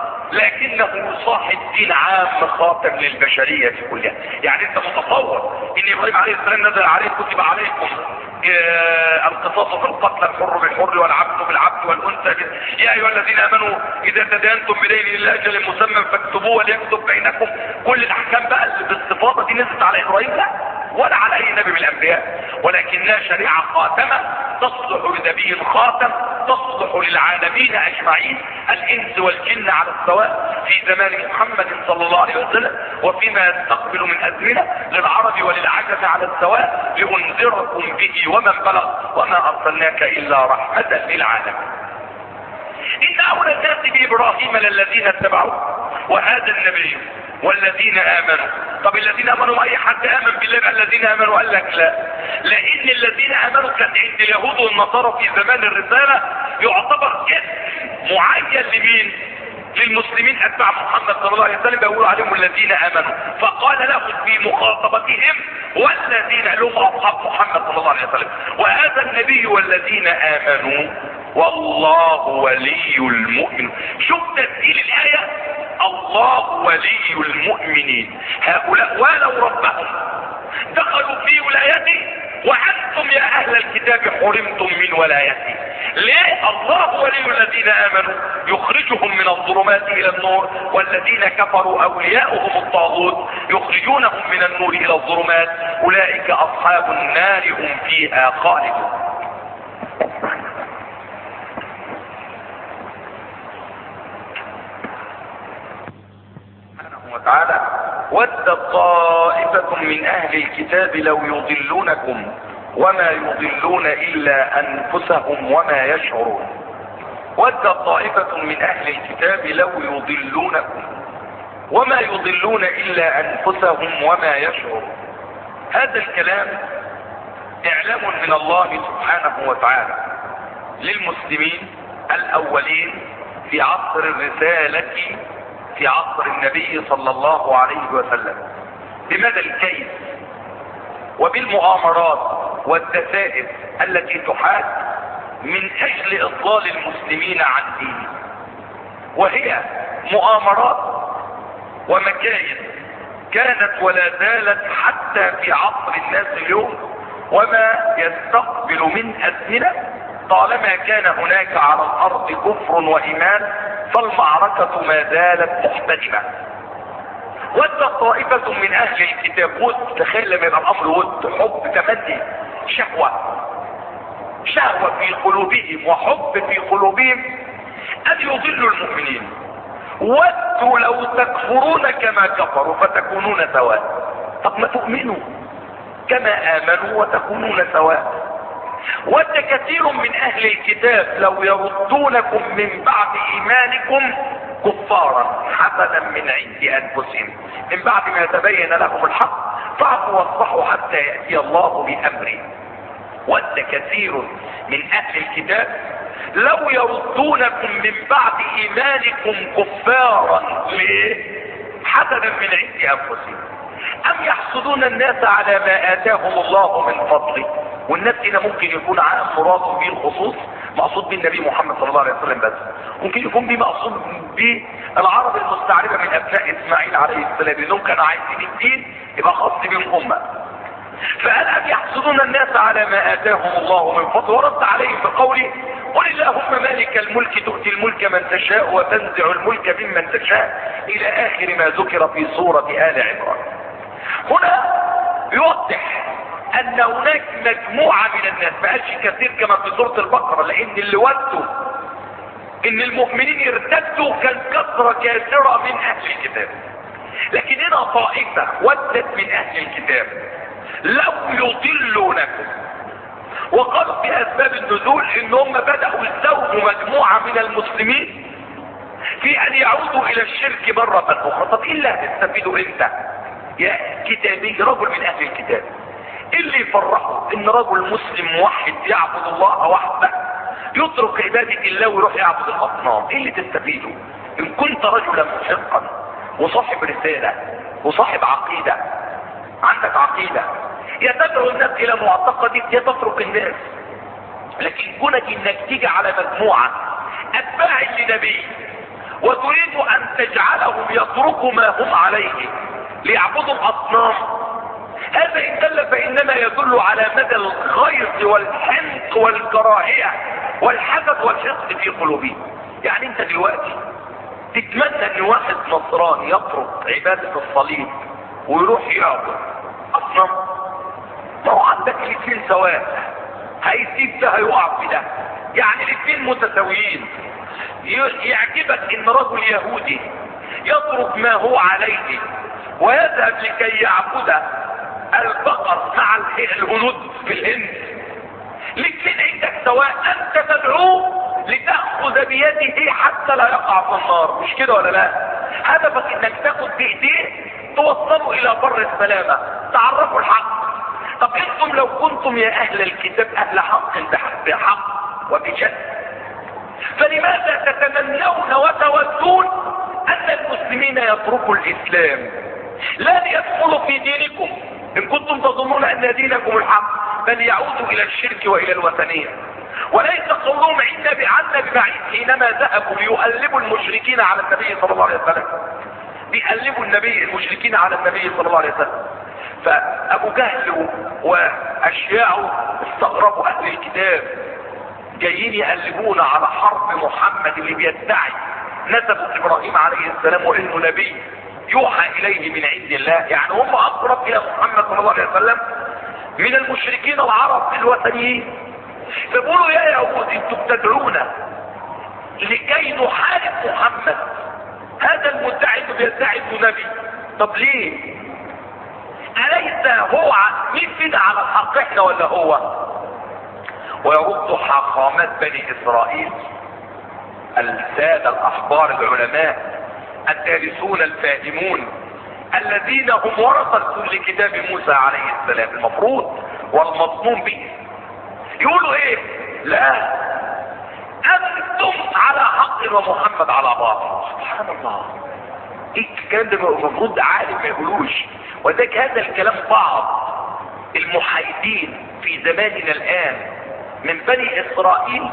لكنه صاحب دين عام خاتم للبشرية كلها. يعني انت متصور ان ابراهيم عليه السلام نزل عليه: كتب عليكم القصاص في القتل، الحر بالحر والعبد بالعبد والانثى يا ايها الذين امنوا اذا تداينتم بدين الى اجل مسمى فاكتبوه وليكتب بينكم. كل الاحكام بقى اللي باستفاضه دي نزلت على ابراهيم؟ لا، ولا على اي نبي من الانبياء، ولكنها شريعة خاتمة تصلح لنبي خاتم، تصلح للعالمين اجمعين، الانس والجن على السواء في زمان محمد صلى الله عليه وسلم وفيما يستقبل من ازمنه، للعرب وللعجم على السواء، لانذركم به ومن بلغ وما ارسلناك الا رحمة للعالمين. ان اولى الناس بابراهيم للذين اتبعوه وهذا النبي والذين امنوا. طب الذين امنوا اي حد امن بالله؟ الذين امنوا قال لك لا، لان الذين امنوا كان عند اليهود والنصارى في زمان الرسالة يعتبر اسم معين لمين؟ للمسلمين اتباع محمد صلى الله عليه وسلم، بيقولوا عليهم الذين امنوا. فقال لهم في مخاطبتهم: والذين لهم اصحاب محمد صلى الله عليه وسلم. وهذا النبي والذين امنوا والله ولي المؤمن. شوف تسجيل الايه: الله ولي المؤمنين. هؤلاء ولو ربهم دخلوا في ولايته وانتم يا اهل الكتاب حرمتم من ولايته. ليه؟ الله ولي الذين امنوا يخرجهم من الظلمات الى النور، والذين كفروا اولياؤهم الطاغوت يخرجونهم من النور الى الظلمات، اولئك اصحاب النار هم فيها خالدون. وتعالى: ود طائفة من اهل الكتاب لو يضلونكم وما يضلون الا انفسهم وما يشعرون. ود طائفة من اهل الكتاب لو يضلونكم وما يضلون الا انفسهم وما يشعرون. هذا الكلام اعلام من الله سبحانه وتعالى للمسلمين الاولين في عصر الرسالة، في عصر النبي صلى الله عليه وسلم، بمدى الكيد وبالمؤامرات والدسائس التي تحاك من اجل اضلال المسلمين عن دينه. وهي مؤامرات ومكايد كانت ولا زالت حتى في عصر الناس اليوم وما يستقبل من ازمنة، طالما كان هناك على الارض كفر وايمان فالمعركة ما زالت محتدمة. ود طائفة من اهل الكتاب، ود، تخيل لما يبقى الامر ود، حب، تمني، شهوة في قلوبهم وحب في قلوبهم ان يضلوا المؤمنين. ودوا لو تكفرون كما كفروا فتكونون سواء. طب ما تؤمنوا كما امنوا وتكونون سواء. ود كثير من اهل الكتاب لو يردونكم من بعد ايمانكم كفارا حسنا من عند انفسهم من بعد ما يتبين لهم الحق فاعفوا واصفحوا حتى يأتي الله بأمره. وأن كثير من أهل الكتاب لو يردونكم من بعد إيمانكم كفارا ليه؟ حسنا من عند أنفسهم أم يحسدون الناس على ما آتاهم الله من فضله. والناس هنا ممكن يكون عام مراد به الخصوص، مقصود به النبي محمد صلى الله عليه وسلم بس، ممكن يكون به مقصود به العرب المستعربة من أبناء إسماعيل عليه السلام، لأنهم كانوا عايزين الدين يبقى خاص بهم هم. فقال أم يحسدون الناس على ما آتاهم الله من فضله، ورد عليهم بقوله قل اللهم مالك الملك تؤتي الملك من تشاء وتنزع الملك ممن تشاء إلى آخر ما ذكر في سورة آل عمران. هنا يوضح أن هناك مجموعة من الناس، ما قالش كثير كما في سورة البقرة، لأن اللي ودوا إن المؤمنين يرتدوا كان كثرة كثيرة من أهل الكتاب، لكن هنا طائفة ودت من أهل الكتاب لو يضلونكم. وقالوا في أسباب النزول إن هم بدأوا يزوجوا مجموعة من المسلمين في أن يعودوا إلى الشرك مرة أخرى. طب إيه اللي هتستفيدوا أنت يا كتابي رجل من أهل الكتاب؟ اللي يفرحوا إن رجل مسلم موحد يعبد الله وحده يترك عبادة الله ويروح يعبد الأصنام؟ إيه اللي تستفيدوا؟ إن كنت رجلا محقا وصاحب رسالة وصاحب عقيدة، عندك عقيدة يا تدعو الناس الى معتقدك يا تترك الناس. لكن كونك انك تيجي على مجموعة اتباع لنبي وتريد ان تجعلهم يتركوا ما هم عليه ليعبدوا الاصنام، هذا ان دل فانما يدل على مدى الغيظ والحنق والكراهية والحسد والحقد في قلوبهم. يعني انت دلوقتي تتمنى ان واحد نصراني يترك عبادة الصليب ويروح يعبد اصنام؟ ما هو عندك الاثنين سواء، هيسيب ده هيقع في ده، يعني الاثنين متساويين. يعجبك ان رجل يهودي يترك ما هو عليه ويذهب لكي يعبد البقر مع الهنود في الهند؟ الاثنين عندك سواء، انت تدعوه لتأخذ بيده حتى لا يقع في النار، مش كده ولا لا؟ هدفك انك تاخذ بايديه توصلوا الى بر السلامة، تعرفوا الحق. طب انتم لو كنتم يا اهل الكتاب اهل حق بحق وبجد، فلماذا تتمنون وتودون ان المسلمين يتركوا الاسلام لا ليدخلوا في دينكم ان كنتم تظنون ان دينكم الحق، بل يعودوا الى الشرك والى الوثنية؟ وليس قولهم عنا ببعيد حينما ذهبوا ليؤلبوا المشركين على النبي صلى الله عليه وسلم، بيقلبوا المشركين على النبي صلى الله عليه وسلم. فابو جهل واشياعه استغربوا اهل الكتاب جايين يقلبون على حرب محمد اللي بيدعي نسبه ابراهيم عليه السلام وانه نبي يوحى اليه من عند الله. يعني هم اقرب الى محمد صلى الله عليه وسلم من المشركين العرب الوثنيين. فبيقولوا يا يهود انتم بتدعونا لكي نحارب محمد، هذا المدعي انه بيدعي انه نبي، طب ليه؟ أليس هو مين فينا على الحق، احنا ولا هو؟ ويرد حاخامات بني إسرائيل السادة الأحبار العلماء الدارسون الفاهمون الذين هم ورثة لكتاب موسى عليه السلام المفروض والمضمون به، يقولوا ايه؟ لا أنتم على حق ومحمد على باطل. سبحان الله، ايه الكلام ده؟ المفروض عالم ما يقولوش. وذلك هذا الكلام بعض المحايدين في زماننا الآن من بني إسرائيل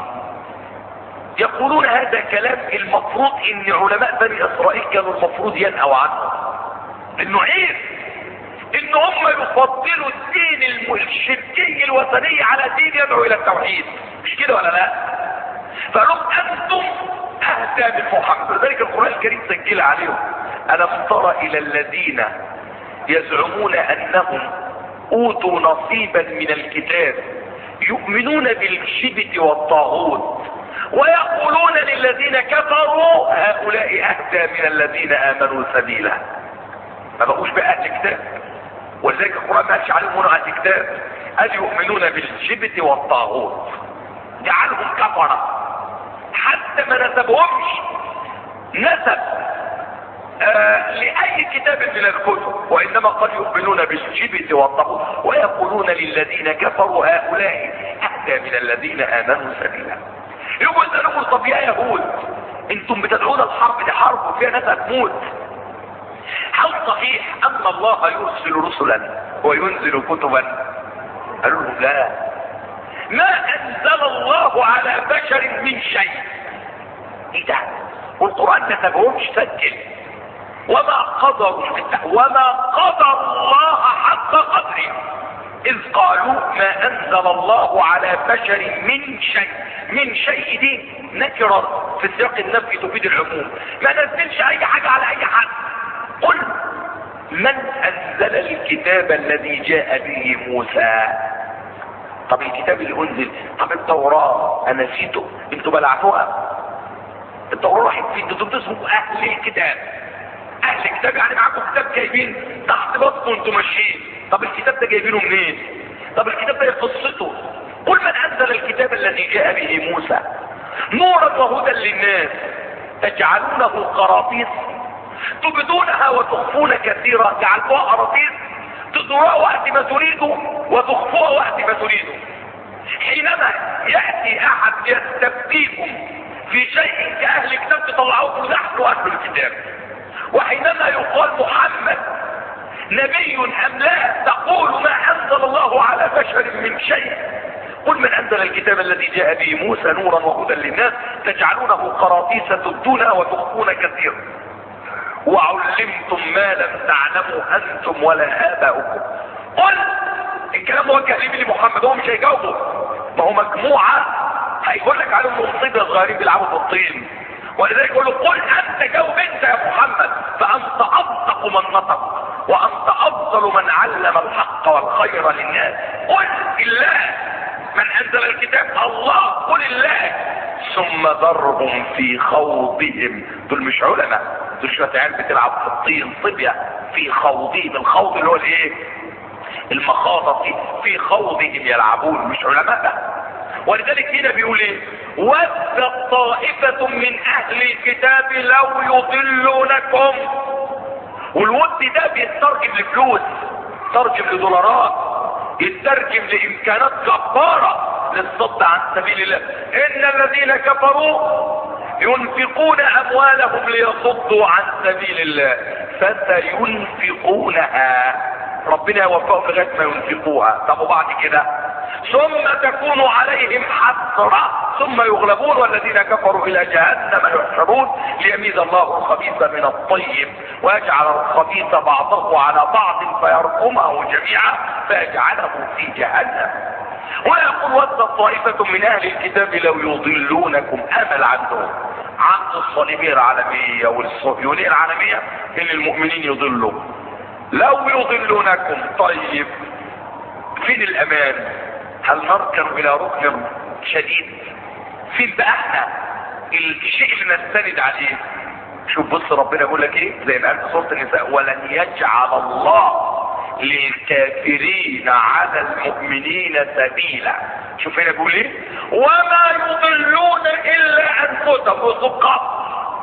يقولون هذا كلام المفروض ان علماء بني إسرائيل كانوا المفروض ينهوا عنه، انه عيب ان هم يفضلوا الدين الشركي الوثني على دين يدعو الى التوحيد، مش كده ولا لا؟ فقالوا انتم اهدى من محمد. ذلك القرآن الكريم سجل عليهم ألم تر إلى الذين يزعمون أنهم أوتوا نصيبا من الكتاب يؤمنون بالجبت والطاغوت ويقولون للذين كفروا هؤلاء أهدى من الذين آمنوا سبيلا. ما بقوش بقى أهل كتاب، ولذلك القرآن ما قالش عليهم هنا أهل كتاب، قال يؤمنون بالجبت والطاغوت، جعلهم كفرة حتى ما نسبهمش نسب لأي كتاب من الكتب، وإنما قد يؤمنون بالجبت والطاغوت ويقولون للذين كفروا هؤلاء أهدى من الذين آمنوا سبيلا. يقول طب يا يهود انتم بتدعون الحرب، دي حرب وفيها ناس هتموت. هل صحيح أن الله يرسل رسلا وينزل كتبا؟ قالوا له لا، ما أنزل الله على بشر من شيء. ايه ده؟ والقرآن ما سابهمش سجل. وما قدر الله حق قدره إذ قالوا ما أنزل الله على بشر من شيء. من شيء دي نكرة في سياق النفي تفيد العموم، ما نزلش أي حاجة على أي حد. قل من أنزل الكتاب الذي جاء به موسى؟ طب الكتاب اللي أنزل، طب التوراة أنا نسيته، انتوا بلعتوها. التوراة راحت فين؟ انتوا بتسموا أهل الكتاب. أهل الكتاب يعني معاكم كتاب جايبين تحت بطنه انتوا ماشيين. طب الكتاب ده جايبينه منين؟ طب الكتاب ده قصته. قل من أنزل الكتاب الذي جاء به موسى نورا وهدى للناس تجعلونه قراطيس تبدونها وتخفون كثيرا. جعلتوها قراطيس تظهروها وقت ما تريدوا وتخفوها وقت ما تريدوا. حينما يأتي أحد يستفتيكم في شيء كأهل الكتاب تطلعوكم نحن أهل الكتاب، وحينما يقال محمد نبي أم لا تقول ما أنزل الله على بشر من شيء. قل من أنزل الكتاب الذي جاء به موسى نورا وهدى للناس تجعلونه قراطيس تبدونها وتخفون كثيرا وعلمتم ما لم تعلموا أنتم ولا آباؤكم. قل الكلام موجه لي محمد، هو مش هيجاوبه، ما هو مجموعة هيقول لك عليهم مصيبة صغيرين بيلعبوا في الطين، ولذلك يقول له قل أنت جاوب أنت يا محمد فأنت أصدق من نطق وأنت أفضل من علم الحق والخير للناس. قل الله من أنزل الكتاب الله، قل الله. ثم ذرهم في خوضهم، دول مش علماء، دول شوية عيال بتلعب في الطين صبية في خوضهم. الخوض اللي هو الايه؟ المخاضة في خوضهم يلعبون، مش علماء بقى. ولذلك هنا بيقول ايه؟ ود طائفة من اهل الكتاب لو يضلونكم. والود ده بيترجم لفلوس، يترجم لدولارات، يترجم لامكانات جبارة للصد عن سبيل الله. ان الذين كفروا ينفقون اموالهم ليصدوا عن سبيل الله فسينفقونها، ربنا يوفقهم لغايه ما ينفقوها. طب وبعد كده ثم تكون عليهم حسرة ثم يغلبون والذين كفروا الى جهنم يحشرون ليميز الله الخبيث من الطيب ويجعل الخبيث بعضه على بعض فيرقمه جميعا فيجعله في جهنم. ويقول ود طائفة من اهل الكتاب لو يضلونكم. امل عندهم عند الصليبية العالمية والصهيونية العالمية ان المؤمنين يضلوا. لو يضلونكم، طيب فين الامان؟ هل نركن الى ركن شديد؟ فين بقى احنا الشيء اللي نستند عليه؟ شوف بص ربنا يقول لك ايه زي ما قال في سورة النساء ولن يجعل الله للكافرين على المؤمنين سبيلا. شوف هنا بيقول ايه؟ وما يضلون الا انفسهم. وصدقاء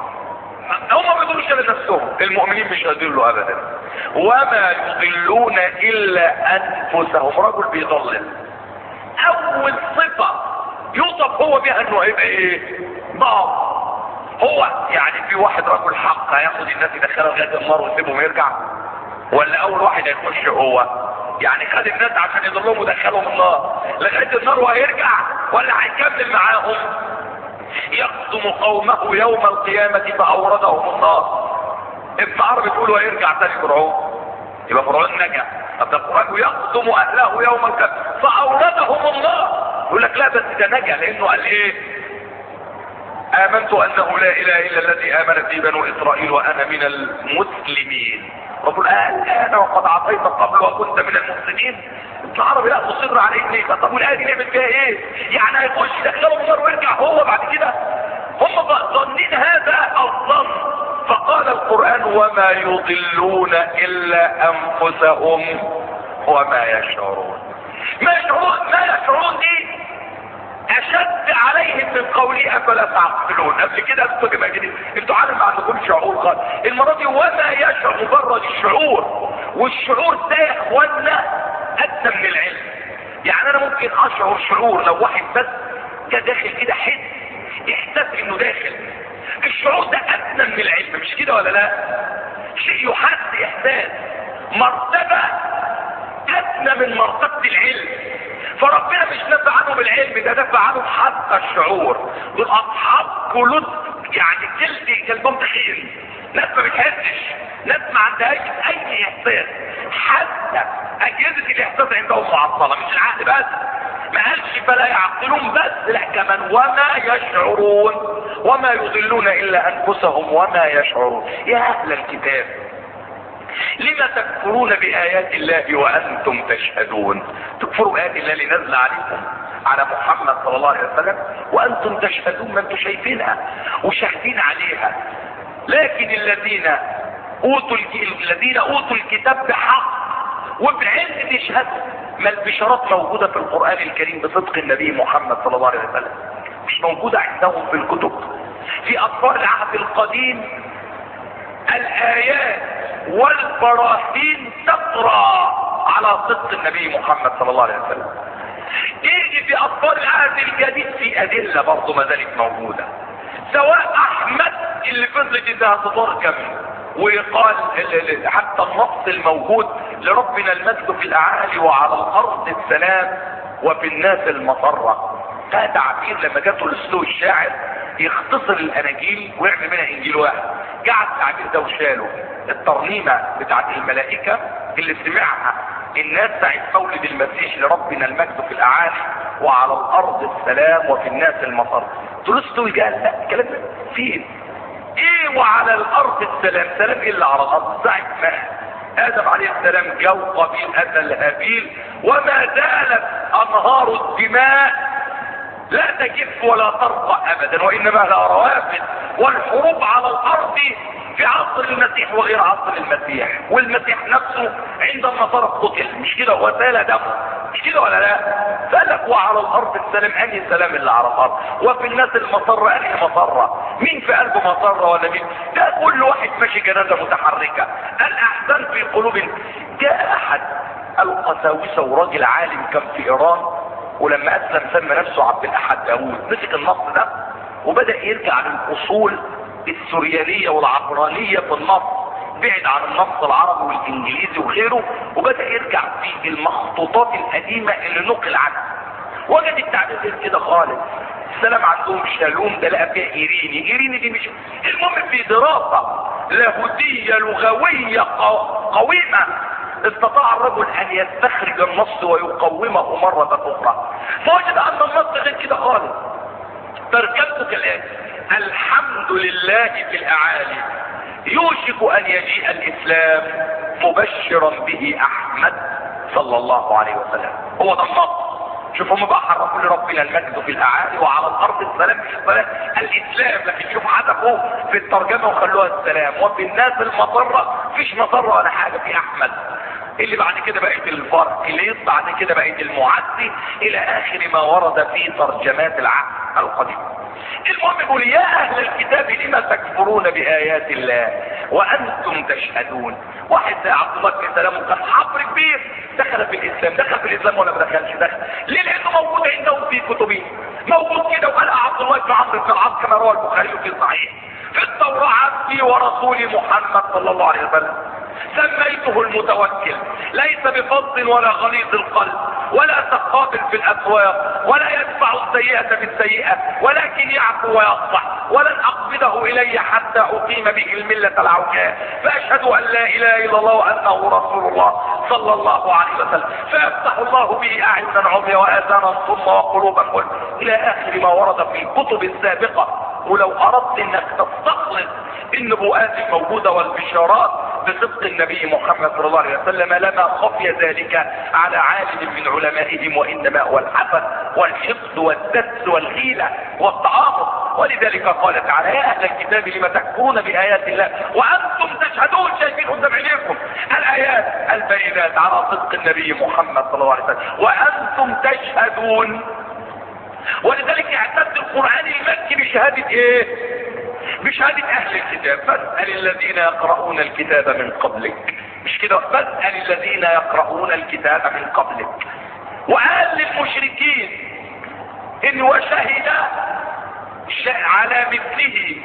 هم ما بيضلوش الا نفسهم، المؤمنين مش هيضلوا ابدا. وما يضلون الا انفسهم. رجل بيضلل اول صفة يوصف هو بها انه هيبقى ايه؟ ضال. هو يعني في واحد رجل حق هياخد الناس يدخلها لغايه النار ويسيبهم يرجع؟ ولا اول واحد هيخش هو يعني خد الناس عشان يضلهم ودخلهم النار لغايه النار وهيرجع؟ ولا هيكمل معاهم؟ يقدم قومه يوم القيامة فأوردهم النار. ابن عربي تقول ويرجع تاني فرعون، يبقى فرعون نجا. طب ده القرآن يقدم أهله يوم القيامة فأوردهم النار. يقول لك لا بس ده نجا لأنه قال إيه؟ آمنت أنه لا إله إلا الذي آمنت به بنو إسرائيل وأنا من المسلمين. ربنا قال أنا وقد عصيت قبل وكنت من المسلمين. ابن عربي لا مصر على إيه؟ طب والآية دي نعمل فيها إيه؟ يعني هيخش يدخلهم النار ويرجع هو بعد كده؟ هم ظنين هذا الظن. فقال القرآن وما يضلون إلا أنفسهم وما يشعرون. ما يشعرون دي أشد عليهم من قولي افلا تعقلون. قبل كده انتوا جماجين، انتوا عارف ما عندكم شعور خالص. المرة دي وما يشعر مجرد الشعور، والشعور ده يا اخوانا ادنى من العلم. يعني انا ممكن اشعر شعور لو واحد بس كان داخل كده احساس انه داخل. الشعور ده ادنى من العلم، مش كده ولا لا؟ شيء يحس احساس، مرتبة ادنى من مرتبة العلم. فربنا مش نفع عنه بالعلم، ده نفع عنه حتى الشعور. دول اصحاب قلوب يعني جلد كلبهم تخيل، ناس ما بتحسش، ناس ما عندهاش اي احساس، حتى اجهزة الاحساس عندهم معطلة. مش العقل بس، ما قالش فلا يعقلون بس، لا كمان وما يشعرون، وما يضلون الا انفسهم وما يشعرون. يا اهل الكتاب لما تكفرون بآيات الله وأنتم تشهدون؟ تكفروا بآيات الله اللي نزل عليكم على محمد صلى الله عليه وسلم وأنتم تشهدون، ما أنتم شايفينها وشاهدين عليها. لكن الذين أوتوا الكتاب بحق وبعلم تشهدوا. ما البشارات موجودة في القرآن الكريم بصدق النبي محمد صلى الله عليه وسلم؟ مش موجودة عندهم في الكتب. في أطفال العهد القديم الآيات والبراهين تطرى على صدق النبي محمد صلى الله عليه وسلم. تيجي في أطفال العهد الجديد في أدلة برضه ما زالت موجودة، سواء أحمد اللي فضلت إنها تترجم ويقال حتى النص الموجود لربنا المجد في الأعالي وعلى الأرض السلام وفي الناس المسرة. ده تعبير لما جاته لسلو الشاعر يختصر الاناجيل ويعمل منها انجيل واحد، قعد التعبير ده وشاله. الترنيمه بتاعت الملائكه اللي سمعها الناس ساعه مولد المسيح لربنا المجد في الاعالي وعلى الارض السلام وفي الناس المسر. تولستوي قال لا الكلام ده فين؟ ايه وعلى الارض السلام؟ سلام الا على الارض. ساعه ما ادم عليه السلام جو قبيل اتى الهابيل وما زالت انهار الدماء لا تجف ولا ترقى ابدا، وانما لها روافد، والحروب على الارض في عصر المسيح وغير عصر المسيح. والمسيح نفسه عند النصارى قتل، مش كده؟ وسال دمه، مش كده ولا لا؟ فلك وعلى الارض السلام، انهي سلام اللي على الارض؟ وفي الناس المسره، انهي مسره؟ مين في قلبه مسره ولا مين؟ ده كل واحد ماشي جنازه متحركه. الاحزان في قلوب. جاء احد القساوسه وراجل عالم كان في ايران، ولما اسلم سمى نفسه عبد الاحد داوود، مسك النص ده وبدأ يرجع للاصول السوريانية والعبرانية في النص، بعد عن النص العربي والانجليزي وغيره، وبدأ يرجع في المخطوطات القديمة اللي نقل عنها. وجد التعبير غير كده خالص. السلام عندهم شالوم ده لقى فيها ايريني دي مش المهم. في دراسة لاهوتية لغوية قويمة استطاع الرجل ان يستخرج النص ويقومه مرة اخرى، فوجد ان النص غير كده خالص. ترجمته كالآتي: الحمد لله في الاعالي يوشك ان يجيء الاسلام مبشرا به احمد صلى الله عليه وسلم. هو ده النص. شوفوا هم بقى حرفوا لربنا المجد في الاعالي وعلى الارض السلام، مش السلام الاسلام، لكن شوف حذفوا في الترجمه وخلوها السلام. وفي الناس المسره، مفيش مسره ولا حاجه في احمد. اللي بعد كده بقت الفرق، اللي بعد كده بقت المعدي، الى اخر ما ورد في ترجمات العهد القديم. المهم يقول: يا اهل الكتاب لما تكفرون بايات الله وانتم تشهدون. واحد زي عبد الله بن سلام كان حبر كبير، دخل في الاسلام. دخل في الاسلام ولا ما دخلش؟ دخل. ليه؟ لانه موجود عندهم في كتبهم، موجود كده. وقال عبد الله بن عمرو بن العاص كما روى البخاري في الصحيح: في التوراة عبدي ورسولي محمد صلى الله عليه وسلم سميته المتوكل، ليس بفظ ولا غليظ القلب ولا سخاب في الاسواق ولا يدفع السيئة بالسيئة، ولكن يعفو ويصفح، ولن اقبضه الي حتى اقيم به الملة العوجاء، فاشهد ان لا اله الا الله وانه رسول الله صلى الله عليه وسلم، فيفتح الله به اعينا عميا واذانا صم وقلوبا غلف، الى اخر ما ورد في الكتب السابقة. ولو اردت انك تستخلص النبوءات الموجودة والبشارات بصدق النبي محمد صلى الله عليه وسلم لما خفي ذلك على عالم من علمائهم، وانما هو الحسد والحقد والدس والغيلة والتعاطف. ولذلك قال تعالى: يا اهل الكتاب لما تكفرون بايات الله وانتم تشهدون. شايفين قدام عينيكم الايات البينات على صدق النبي محمد صلى الله عليه وسلم، وانتم تشهدون. ولذلك اعتد القرآن المكي بشهادة ايه؟ بشهادة اهل الكتاب. فاسأل الذين يقرؤون الكتاب من قبلك، مش كده؟ فاسأل الذين يقرؤون الكتاب من قبلك. وقال للمشركين ان وشهد على مثله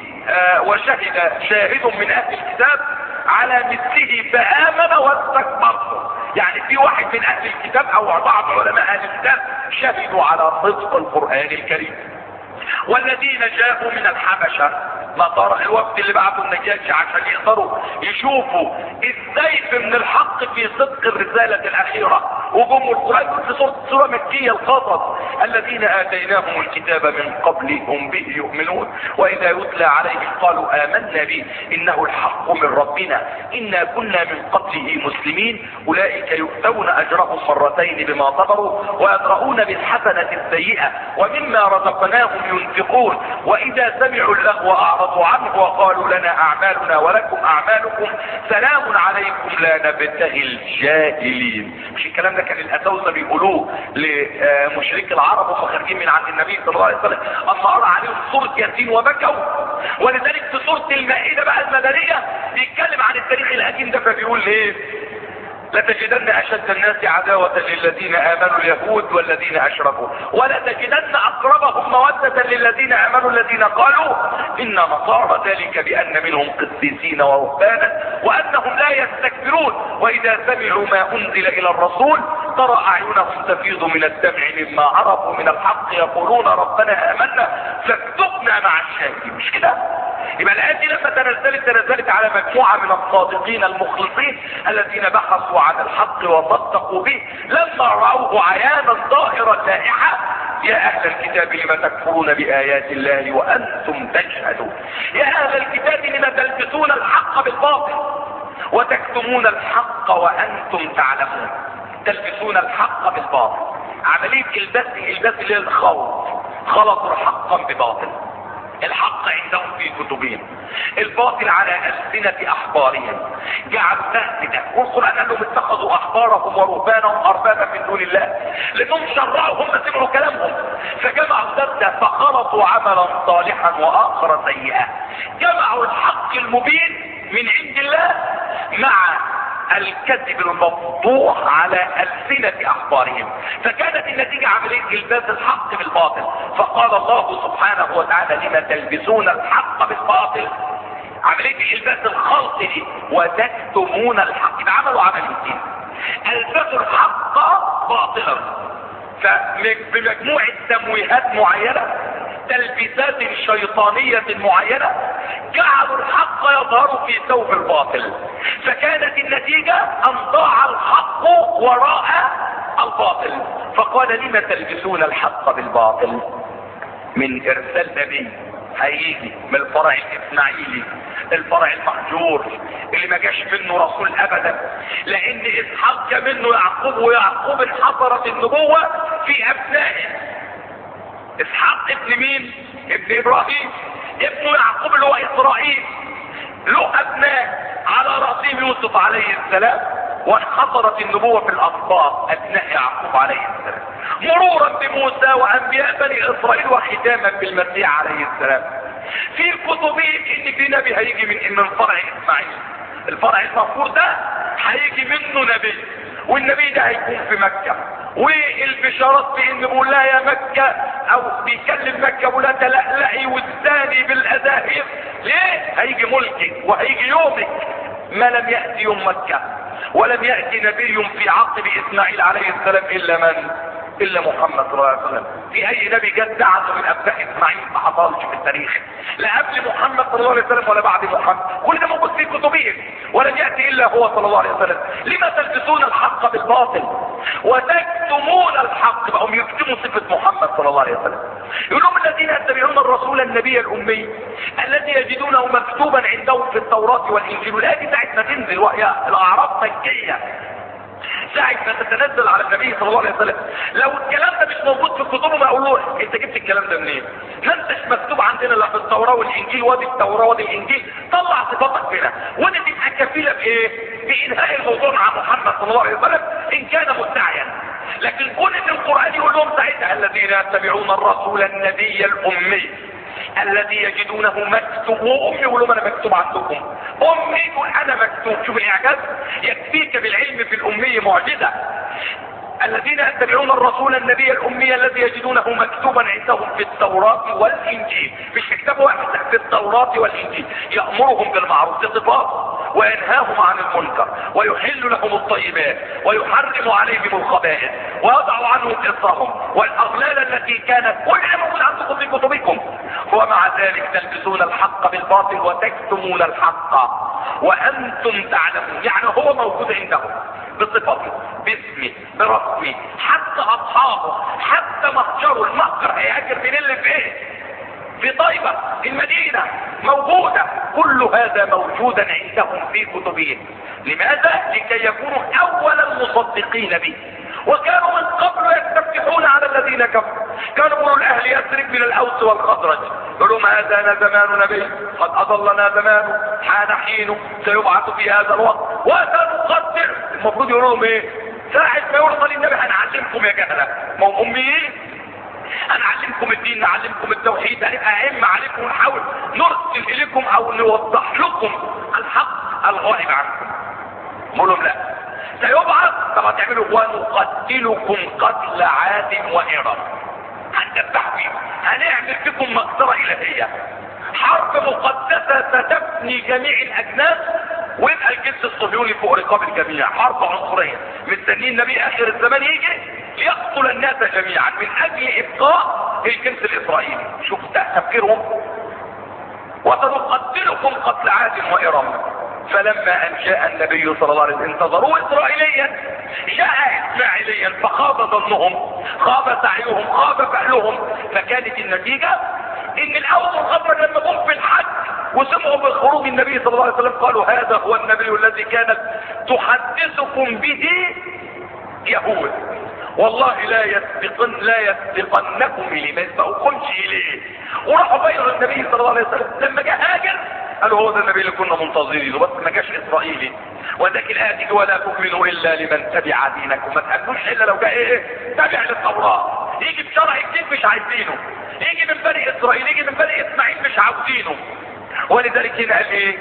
وشهد شاهد من اهل الكتاب على مثله فآمن واستكبرتم. يعني في واحد من اهل الكتاب او بعض علماء اهل الكتاب شهدوا على صدق القرآن الكريم. والذين جاءوا من الحبشة، نصارى الوفد اللي بعثوا النجاشي عشان يقدروا يشوفوا السيف من الحق في صدق الرسالة الأخيرة، وجم القرآن في سورة مكية القصص، الذين آتيناهم الكتاب من قبل هم به يؤمنون وإذا يتلى عليهم قالوا آمنا به إنه الحق من ربنا إنا كنا من قبله مسلمين أولئك يؤتون أجرهم مرتين بما صبروا ويدرؤون بالحسنة السيئة ومما رزقناهم ينفقون وإذا سمعوا اللغو أعرضوا عنه وقالوا لنا أعمالنا ولكم أعمالكم سلام عليكم لا نبتغي الجاهلين. مش الكلام ده كان الأساوسة بيقولوه لمشرك العرب وهم خارجين من عند النبي صلى الله عليه وسلم أما قرأ عليهم سورة ياسين وبكوا. ولذلك في سورة المائدة بقى المدنية بيتكلم عن التاريخ القديم ده فبيقول ايه؟ لتجدن اشد الناس عداوة للذين امنوا اليهود والذين اشركوا ولتجدن اقربهم مودة للذين امنوا الذين قالوا انا نصارى ذلك بان منهم قسيسين ورهبانا وانهم لا يستكبرون واذا سمعوا ما انزل الى الرسول ترى اعينهم تفيض من الدمع مما عرفوا من الحق يقولون ربنا امنا فاكتبنا مع الشاهدين. مش كده؟ يبقى الآيات دي لما تنزلت على مجموعة من الصادقين المخلصين الذين بحثوا عن الحق وصدقوا به لما رأوه عيانا ظاهرا لائحة يا أهل الكتاب لم تكفرون بآيات الله وأنتم تشهدون. يا أهل الكتاب لم تلبسون الحق بالباطل وتكتمون الحق وأنتم تعلمون. تلبسون الحق بالباطل، عملية البس للخوض، خلطوا حقا بباطل. الحق عندهم في كتبهم، الباطل على ألسنة أحبارهم. جعلوا ده والقرآن قال لهم اتخذوا أحبارهم ورهبانهم أربابا من دون الله لأنهم شرعوا، هم سمعوا كلامهم فجمعوا ده فخلطوا عملا صالحا وآخر سيئا. جمعوا الحق المبين من عند الله مع الكذب المفضوح على ألسنة أحبارهم، فكانت النتيجة عملية الباس الحق بالباطل. فقال الله سبحانه وتعالى لما تلبسون الحق بالباطل، عملية الباس الخلط دي وتكتمون الحق. عملوا عمليتين، البسوا الحق باطلا فبمجموعة تمويهات معينة تلبيسات شيطانية معينة جعلوا الحق يظهر في ثوب الباطل، فكانت النتيجة ان ضاع الحق وراء الباطل. فقال لما تلبسون الحق بالباطل؟ من ارسال نبي هيجي من الفرع الاسماعيلي، الفرع المهجور اللي ما جاش منه رسول ابدا، لان اسحاق جاء منه يعقوب ويعقوب انحصرت النبوة في ابنائه. اسحاق ابن مين؟ ابن ابراهيم، ابن يعقوب اللي هو اسرائيل، له ابناء على راسهم يوسف عليه السلام، وانحصرت النبوة في الاطباق ابناء يعقوب عليه السلام، مرورا بموسى وانبياء بني اسرائيل وختاما بالمسيح عليه السلام. في كتبهم ان في نبي هيجي من فرع اسماعيل، الفرع المذكور ده هيجي منه نبي، والنبي ده هيكون في مكة، والبشارات بان بيقول لها يا مكة او بيكلم مكة بيقول لها تلألئي والثاني بالاذاهب. ليه؟ هيجي ملكك وهيجي يومك. ما لم يأتي يوم مكة ولم يأتي نبي في عقب اسماعيل عليه السلام الا محمد صلى الله عليه وسلم. في اي نبي جت دعته من ابناء اسماعيل ما حصلش في التاريخ، لا قبل محمد صلى الله عليه وسلم ولا بعد محمد، كل ده موجود في كتبهم ولم يأتي الا هو صلى الله عليه وسلم. لما تلبسون الحق بالباطل وتكتمون الحق؟ بقوا يكتموا صفة محمد صلى الله عليه وسلم. يقولون الذين يتبعون الرسول النبي الامي الذي يجدونه مكتوبا عندهم في التوراة والانجيل. والآية دي ساعة ما تنزل وهي الاعراف مكية، ساعة ما تتنزل على النبي صلى الله عليه وسلم، لو الكلام ده مش موجود في كتبهم اقول له انت جبت الكلام ده منين؟ ما انتش مكتوب عندنا لا في التوراة والانجيل، وادي التوراة وادي الانجيل، طلع صفاتك هنا ودي تبقى كفيلة بايه؟ بانهاء الموضوع مع محمد صلى الله عليه وسلم ان كان مدعيا. لكن كون ان القرآن يقول لهم ساعتها الذين يتبعون الرسول النبي الامي الذي يجدونه مكتوب، وامي يقول لهم انا مكتوب عندكم، امي يقول انا مكتوب. شوف الاعجاز، يكفيك بالعلم في الامي معجزة. الذين يتبعون الرسول النبي الامي الذي يجدونه مكتوبا عندهم في التوراة والانجيل، مش في كتاب واحد، في التوراة والانجيل، يأمرهم بالمعروف بصفات وينهاهم عن المنكر ويحل لهم الطيبات ويحرم عليهم الخبائث ويضع عنهم اصرهم والاغلال التي كانت كل موجود عندكم في كتبكم، ومع ذلك تلبسون الحق بالباطل وتكتمون الحق وانتم تعلمون. يعني هو موجود عندهم بصفته باسمه برسمه، حتى اصحابه، حتى مهجره، المهجر هيهاجر من اللي في ايه؟ في طيبة المدينة موجودة، كل هذا موجودا عندهم في كتبهم. لماذا؟ لكي يكونوا اول المصدقين به. وكانوا من قبل يستفتحون على الذين كفروا، كانوا يقولوا لاهل يثرب من الاوس والخزرج، يقولوا ما هذا زمان نبي قد اضلنا زمانه حان حينه سيبعث في هذا الوقت وسنقدر. المفروض يقولوا لهم ايه؟ ساعة ما يوصل النبي هنعلمكم يا جهلة، ما هم اميين، هنعلمكم الدين، نعلمكم التوحيد، هنبقى ائمة عليكم، ونحاول نرسل اليكم او نوضح لكم الحق الغائب عنكم. قولوا لا، سيبعث طبعا تعملوا ونقتلكم قتل عاد وإرم، هندبح فيكم، هنعمل فيكم مقدرة إلهية، حرب مقدسة ستفني جميع الأجناس ويبقى الجنس الصهيوني فوق رقاب الجميع، حرب عنصرية مستنين النبي آخر الزمان يجي ليقتل الناس جميعا من أجل إبقاء الجنس الإسرائيلي. شوف تفكيرهم. وسنقتلكم قتل عاد وإرم. فلما ان جاء النبي صلى الله عليه وسلم انتظروا اسرائيليا، جاء اسماعيليا فخاب ظنهم، خاب سعيهم، خاب فعلهم. فكانت النتيجة ان الاول والخبر لما جم في الحج وسمعوا بخروج النبي صلى الله عليه وسلم قالوا هذا هو النبي الذي كانت تحدثكم به يهود، والله لا يسبقنكم اليه، ما يسبقكمش اليه. وراحوا بيعوا النبي صلى الله عليه وسلم. لما جاء هاجر قالوا هو ده النبي اللي كنا منتظرينه، بس ما جاش اسرائيلي. وذاك الآية ولا تؤمنوا الا لمن تبع دينكم، ما تأمنوش الا لو جاء ايه؟ تابع للتوراة، يجي بشرع جديد مش عايزينه، يجي من بني اسرائيل، يجي من بني اسماعيل مش عاوزينه. ولذلك هنا قال ايه؟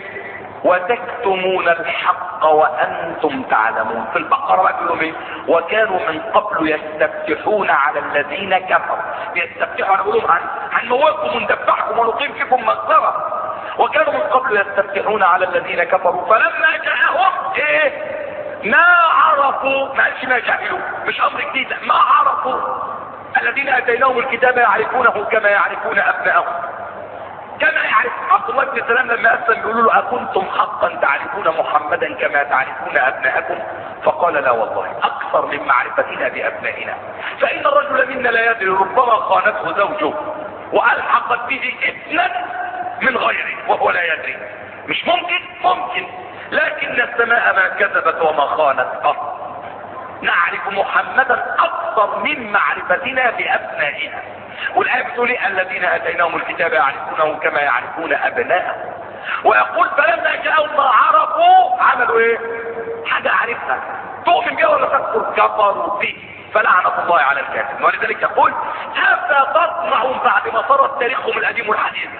وتكتمون الحق وانتم تعلمون. في البقرة بقى بيقولوا ايه؟ وكانوا من قبل يستفتحون على الذين كفروا، يستفتحوا على قولهم هنموتكم وندبحكم ونقيم فيكم مغفرة. وكانوا من قبل يستفتحون على الذين كفروا فلما جاءهم ايه؟ ما عرفوا، ما قالش ما جهلوا، مش امر جديد، ما عرفوا الذين اتيناهم الكتاب يعرفونه كما يعرفون ابنائهم. كما يعرف عبد الله بن سلام لما اسلم يقولوا له اكنتم حقا تعرفون محمدا كما تعرفون ابناءكم؟ فقال لا والله اكثر من معرفتنا بابنائنا، فان الرجل منا لا يدري ربما خانته زوجه والحقت به ابنا من غيره وهو لا يدري. مش ممكن، لكن السماء ما كذبت وما خانت قط. نعرف محمدا اكثر من معرفتنا بابنائنا. والايه بتقول الذين اتيناهم الكتاب يعرفونه كما يعرفون ابنائهم. ويقول فلما جاءهم ما عرفوا عملوا ايه؟ حاجه عرفها تؤمن بها ولا تكفر؟ كفروا به، فلعنة الله على الكافرين. ولذلك يقول أفتطمعون بعد ما صار تاريخهم القديم والحديث،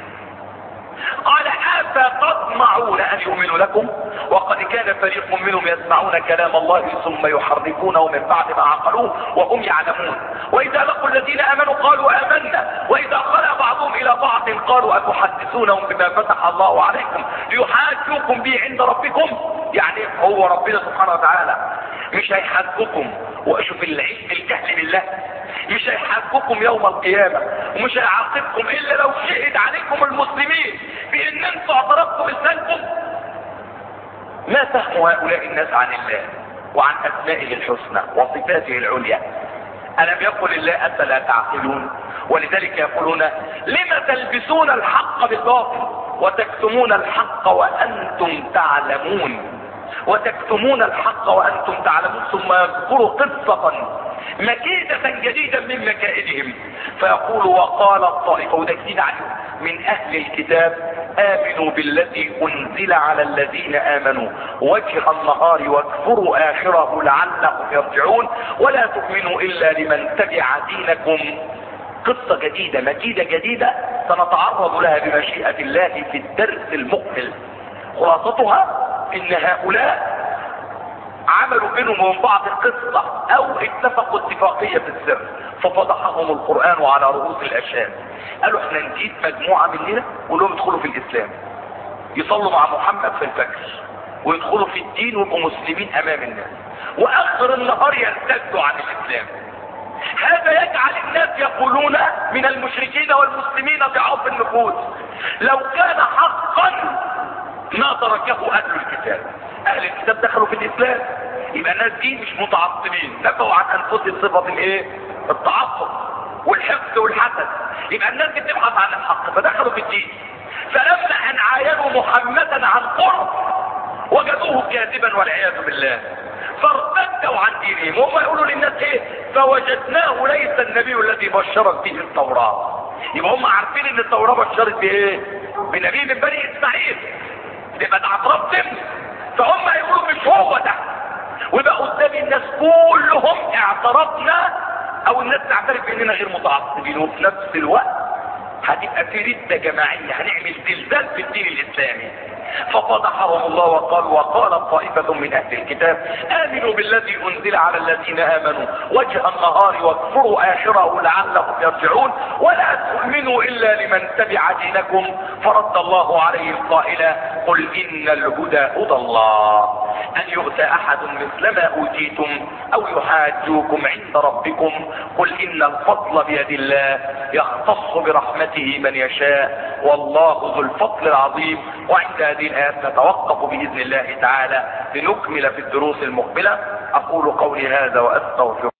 قال أفتطمعون أن يؤمنوا لكم وقد كان فريق منهم يسمعون كلام الله ثم يحرفونه من بعد ما عقلوه وهم يعلمون. وإذا لقوا الذين آمنوا قالوا آمنا وإذا خلا بعضهم إلى بعض قالوا أتحدثونهم بما فتح الله عليكم ليحاجوكم به عند ربكم. يعني هو ربنا سبحانه وتعالى مش هيحاجوكم، واشوف الجهل بالله، مش هيحاسبكم يوم القيامة ومش هيعاقبكم الا لو شهد عليكم المسلمين بان انتم اعترفتم بذنبكم. ما فهم هؤلاء الناس عن الله وعن اسمائه الحسنى وصفاته العليا؟ ألم يقل الله أفلا تعقلون؟ ولذلك يقولون لما تلبسون الحق بالباطل وتكتمون الحق وأنتم تعلمون، وتكتمون الحق وأنتم تعلمون. ثم يذكروا قصة مكيدة جديدة من مكائدهم فيقول وقال الطائفة، وده جديد عليهم، من أهل الكتاب آمنوا بالذي أنزل على الذين آمنوا وجه النهار واكفروا واكفروا آخره لعلكم يرجعون ولا تؤمنوا إلا لمن تبع دينكم. قصة جديدة مجيدة جديدة سنتعرض لها بمشيئة الله في الدرس المقبل. خلاصتها ان هؤلاء عملوا بينهم وبين بعض القصة او اتفقوا اتفاقية في السر، ففضحهم القرآن على رؤوس الاشهاد. قالوا احنا نجيب مجموعة مننا ولهم يدخلوا في الاسلام، يصلوا مع محمد في الفجر ويدخلوا في الدين ويبقوا مسلمين امام الناس، واخر النهار يرتدوا عن الاسلام. هذا يجعل الناس يقولون من المشركين والمسلمين ضعاف النفوس لو كان حقا ما تركه اهل الكتاب. اهل الكتاب دخلوا في الاسلام، يبقى الناس دي مش متعصبين، نفوا عن انفسهم صفة الايه؟ التعصب والحقد والحسد. يبقى الناس دي بتبحث عن الحق فدخلوا في الدين. فلما ان عاينوا محمدا عن قرب وجدوه كاذبا والعياذ بالله فارتدوا عن دينهم. هم يقولوا للناس ايه؟ فوجدناه ليس النبي الذي بشرت به التوراة. يبقى هم عارفين ان التوراة بشرت بايه؟ بنبي من بني اسماعيل، يبقى ده اعتراف تم. فهم يقولوا مش هو ده، ويبقى قدام الناس كلهم اعترفنا او الناس تعترف باننا غير متعصبين، وفي نفس الوقت هتبقى في ردة جماعية، هنعمل زلزال في الدين الاسلامي. ففضحهم الله وقال طائفة من اهل الكتاب امنوا بالذي انزل على الذين امنوا وجه النهار واكفروا اخره لعلهم يرجعون ولا تؤمنوا الا لمن تبع دينكم. فرد الله عليهم قائلا قل ان الهدى هدى الله ان يؤتى احد مثل ما اوتيتم او يحاجوكم عند ربكم قل ان الفضل بيد الله يختص برحمته من يشاء والله ذو الفضل العظيم. وعند هذه الآيات نتوقف بإذن الله تعالى لنكمل في الدروس المقبلة. أقول قولي هذا وأستغفر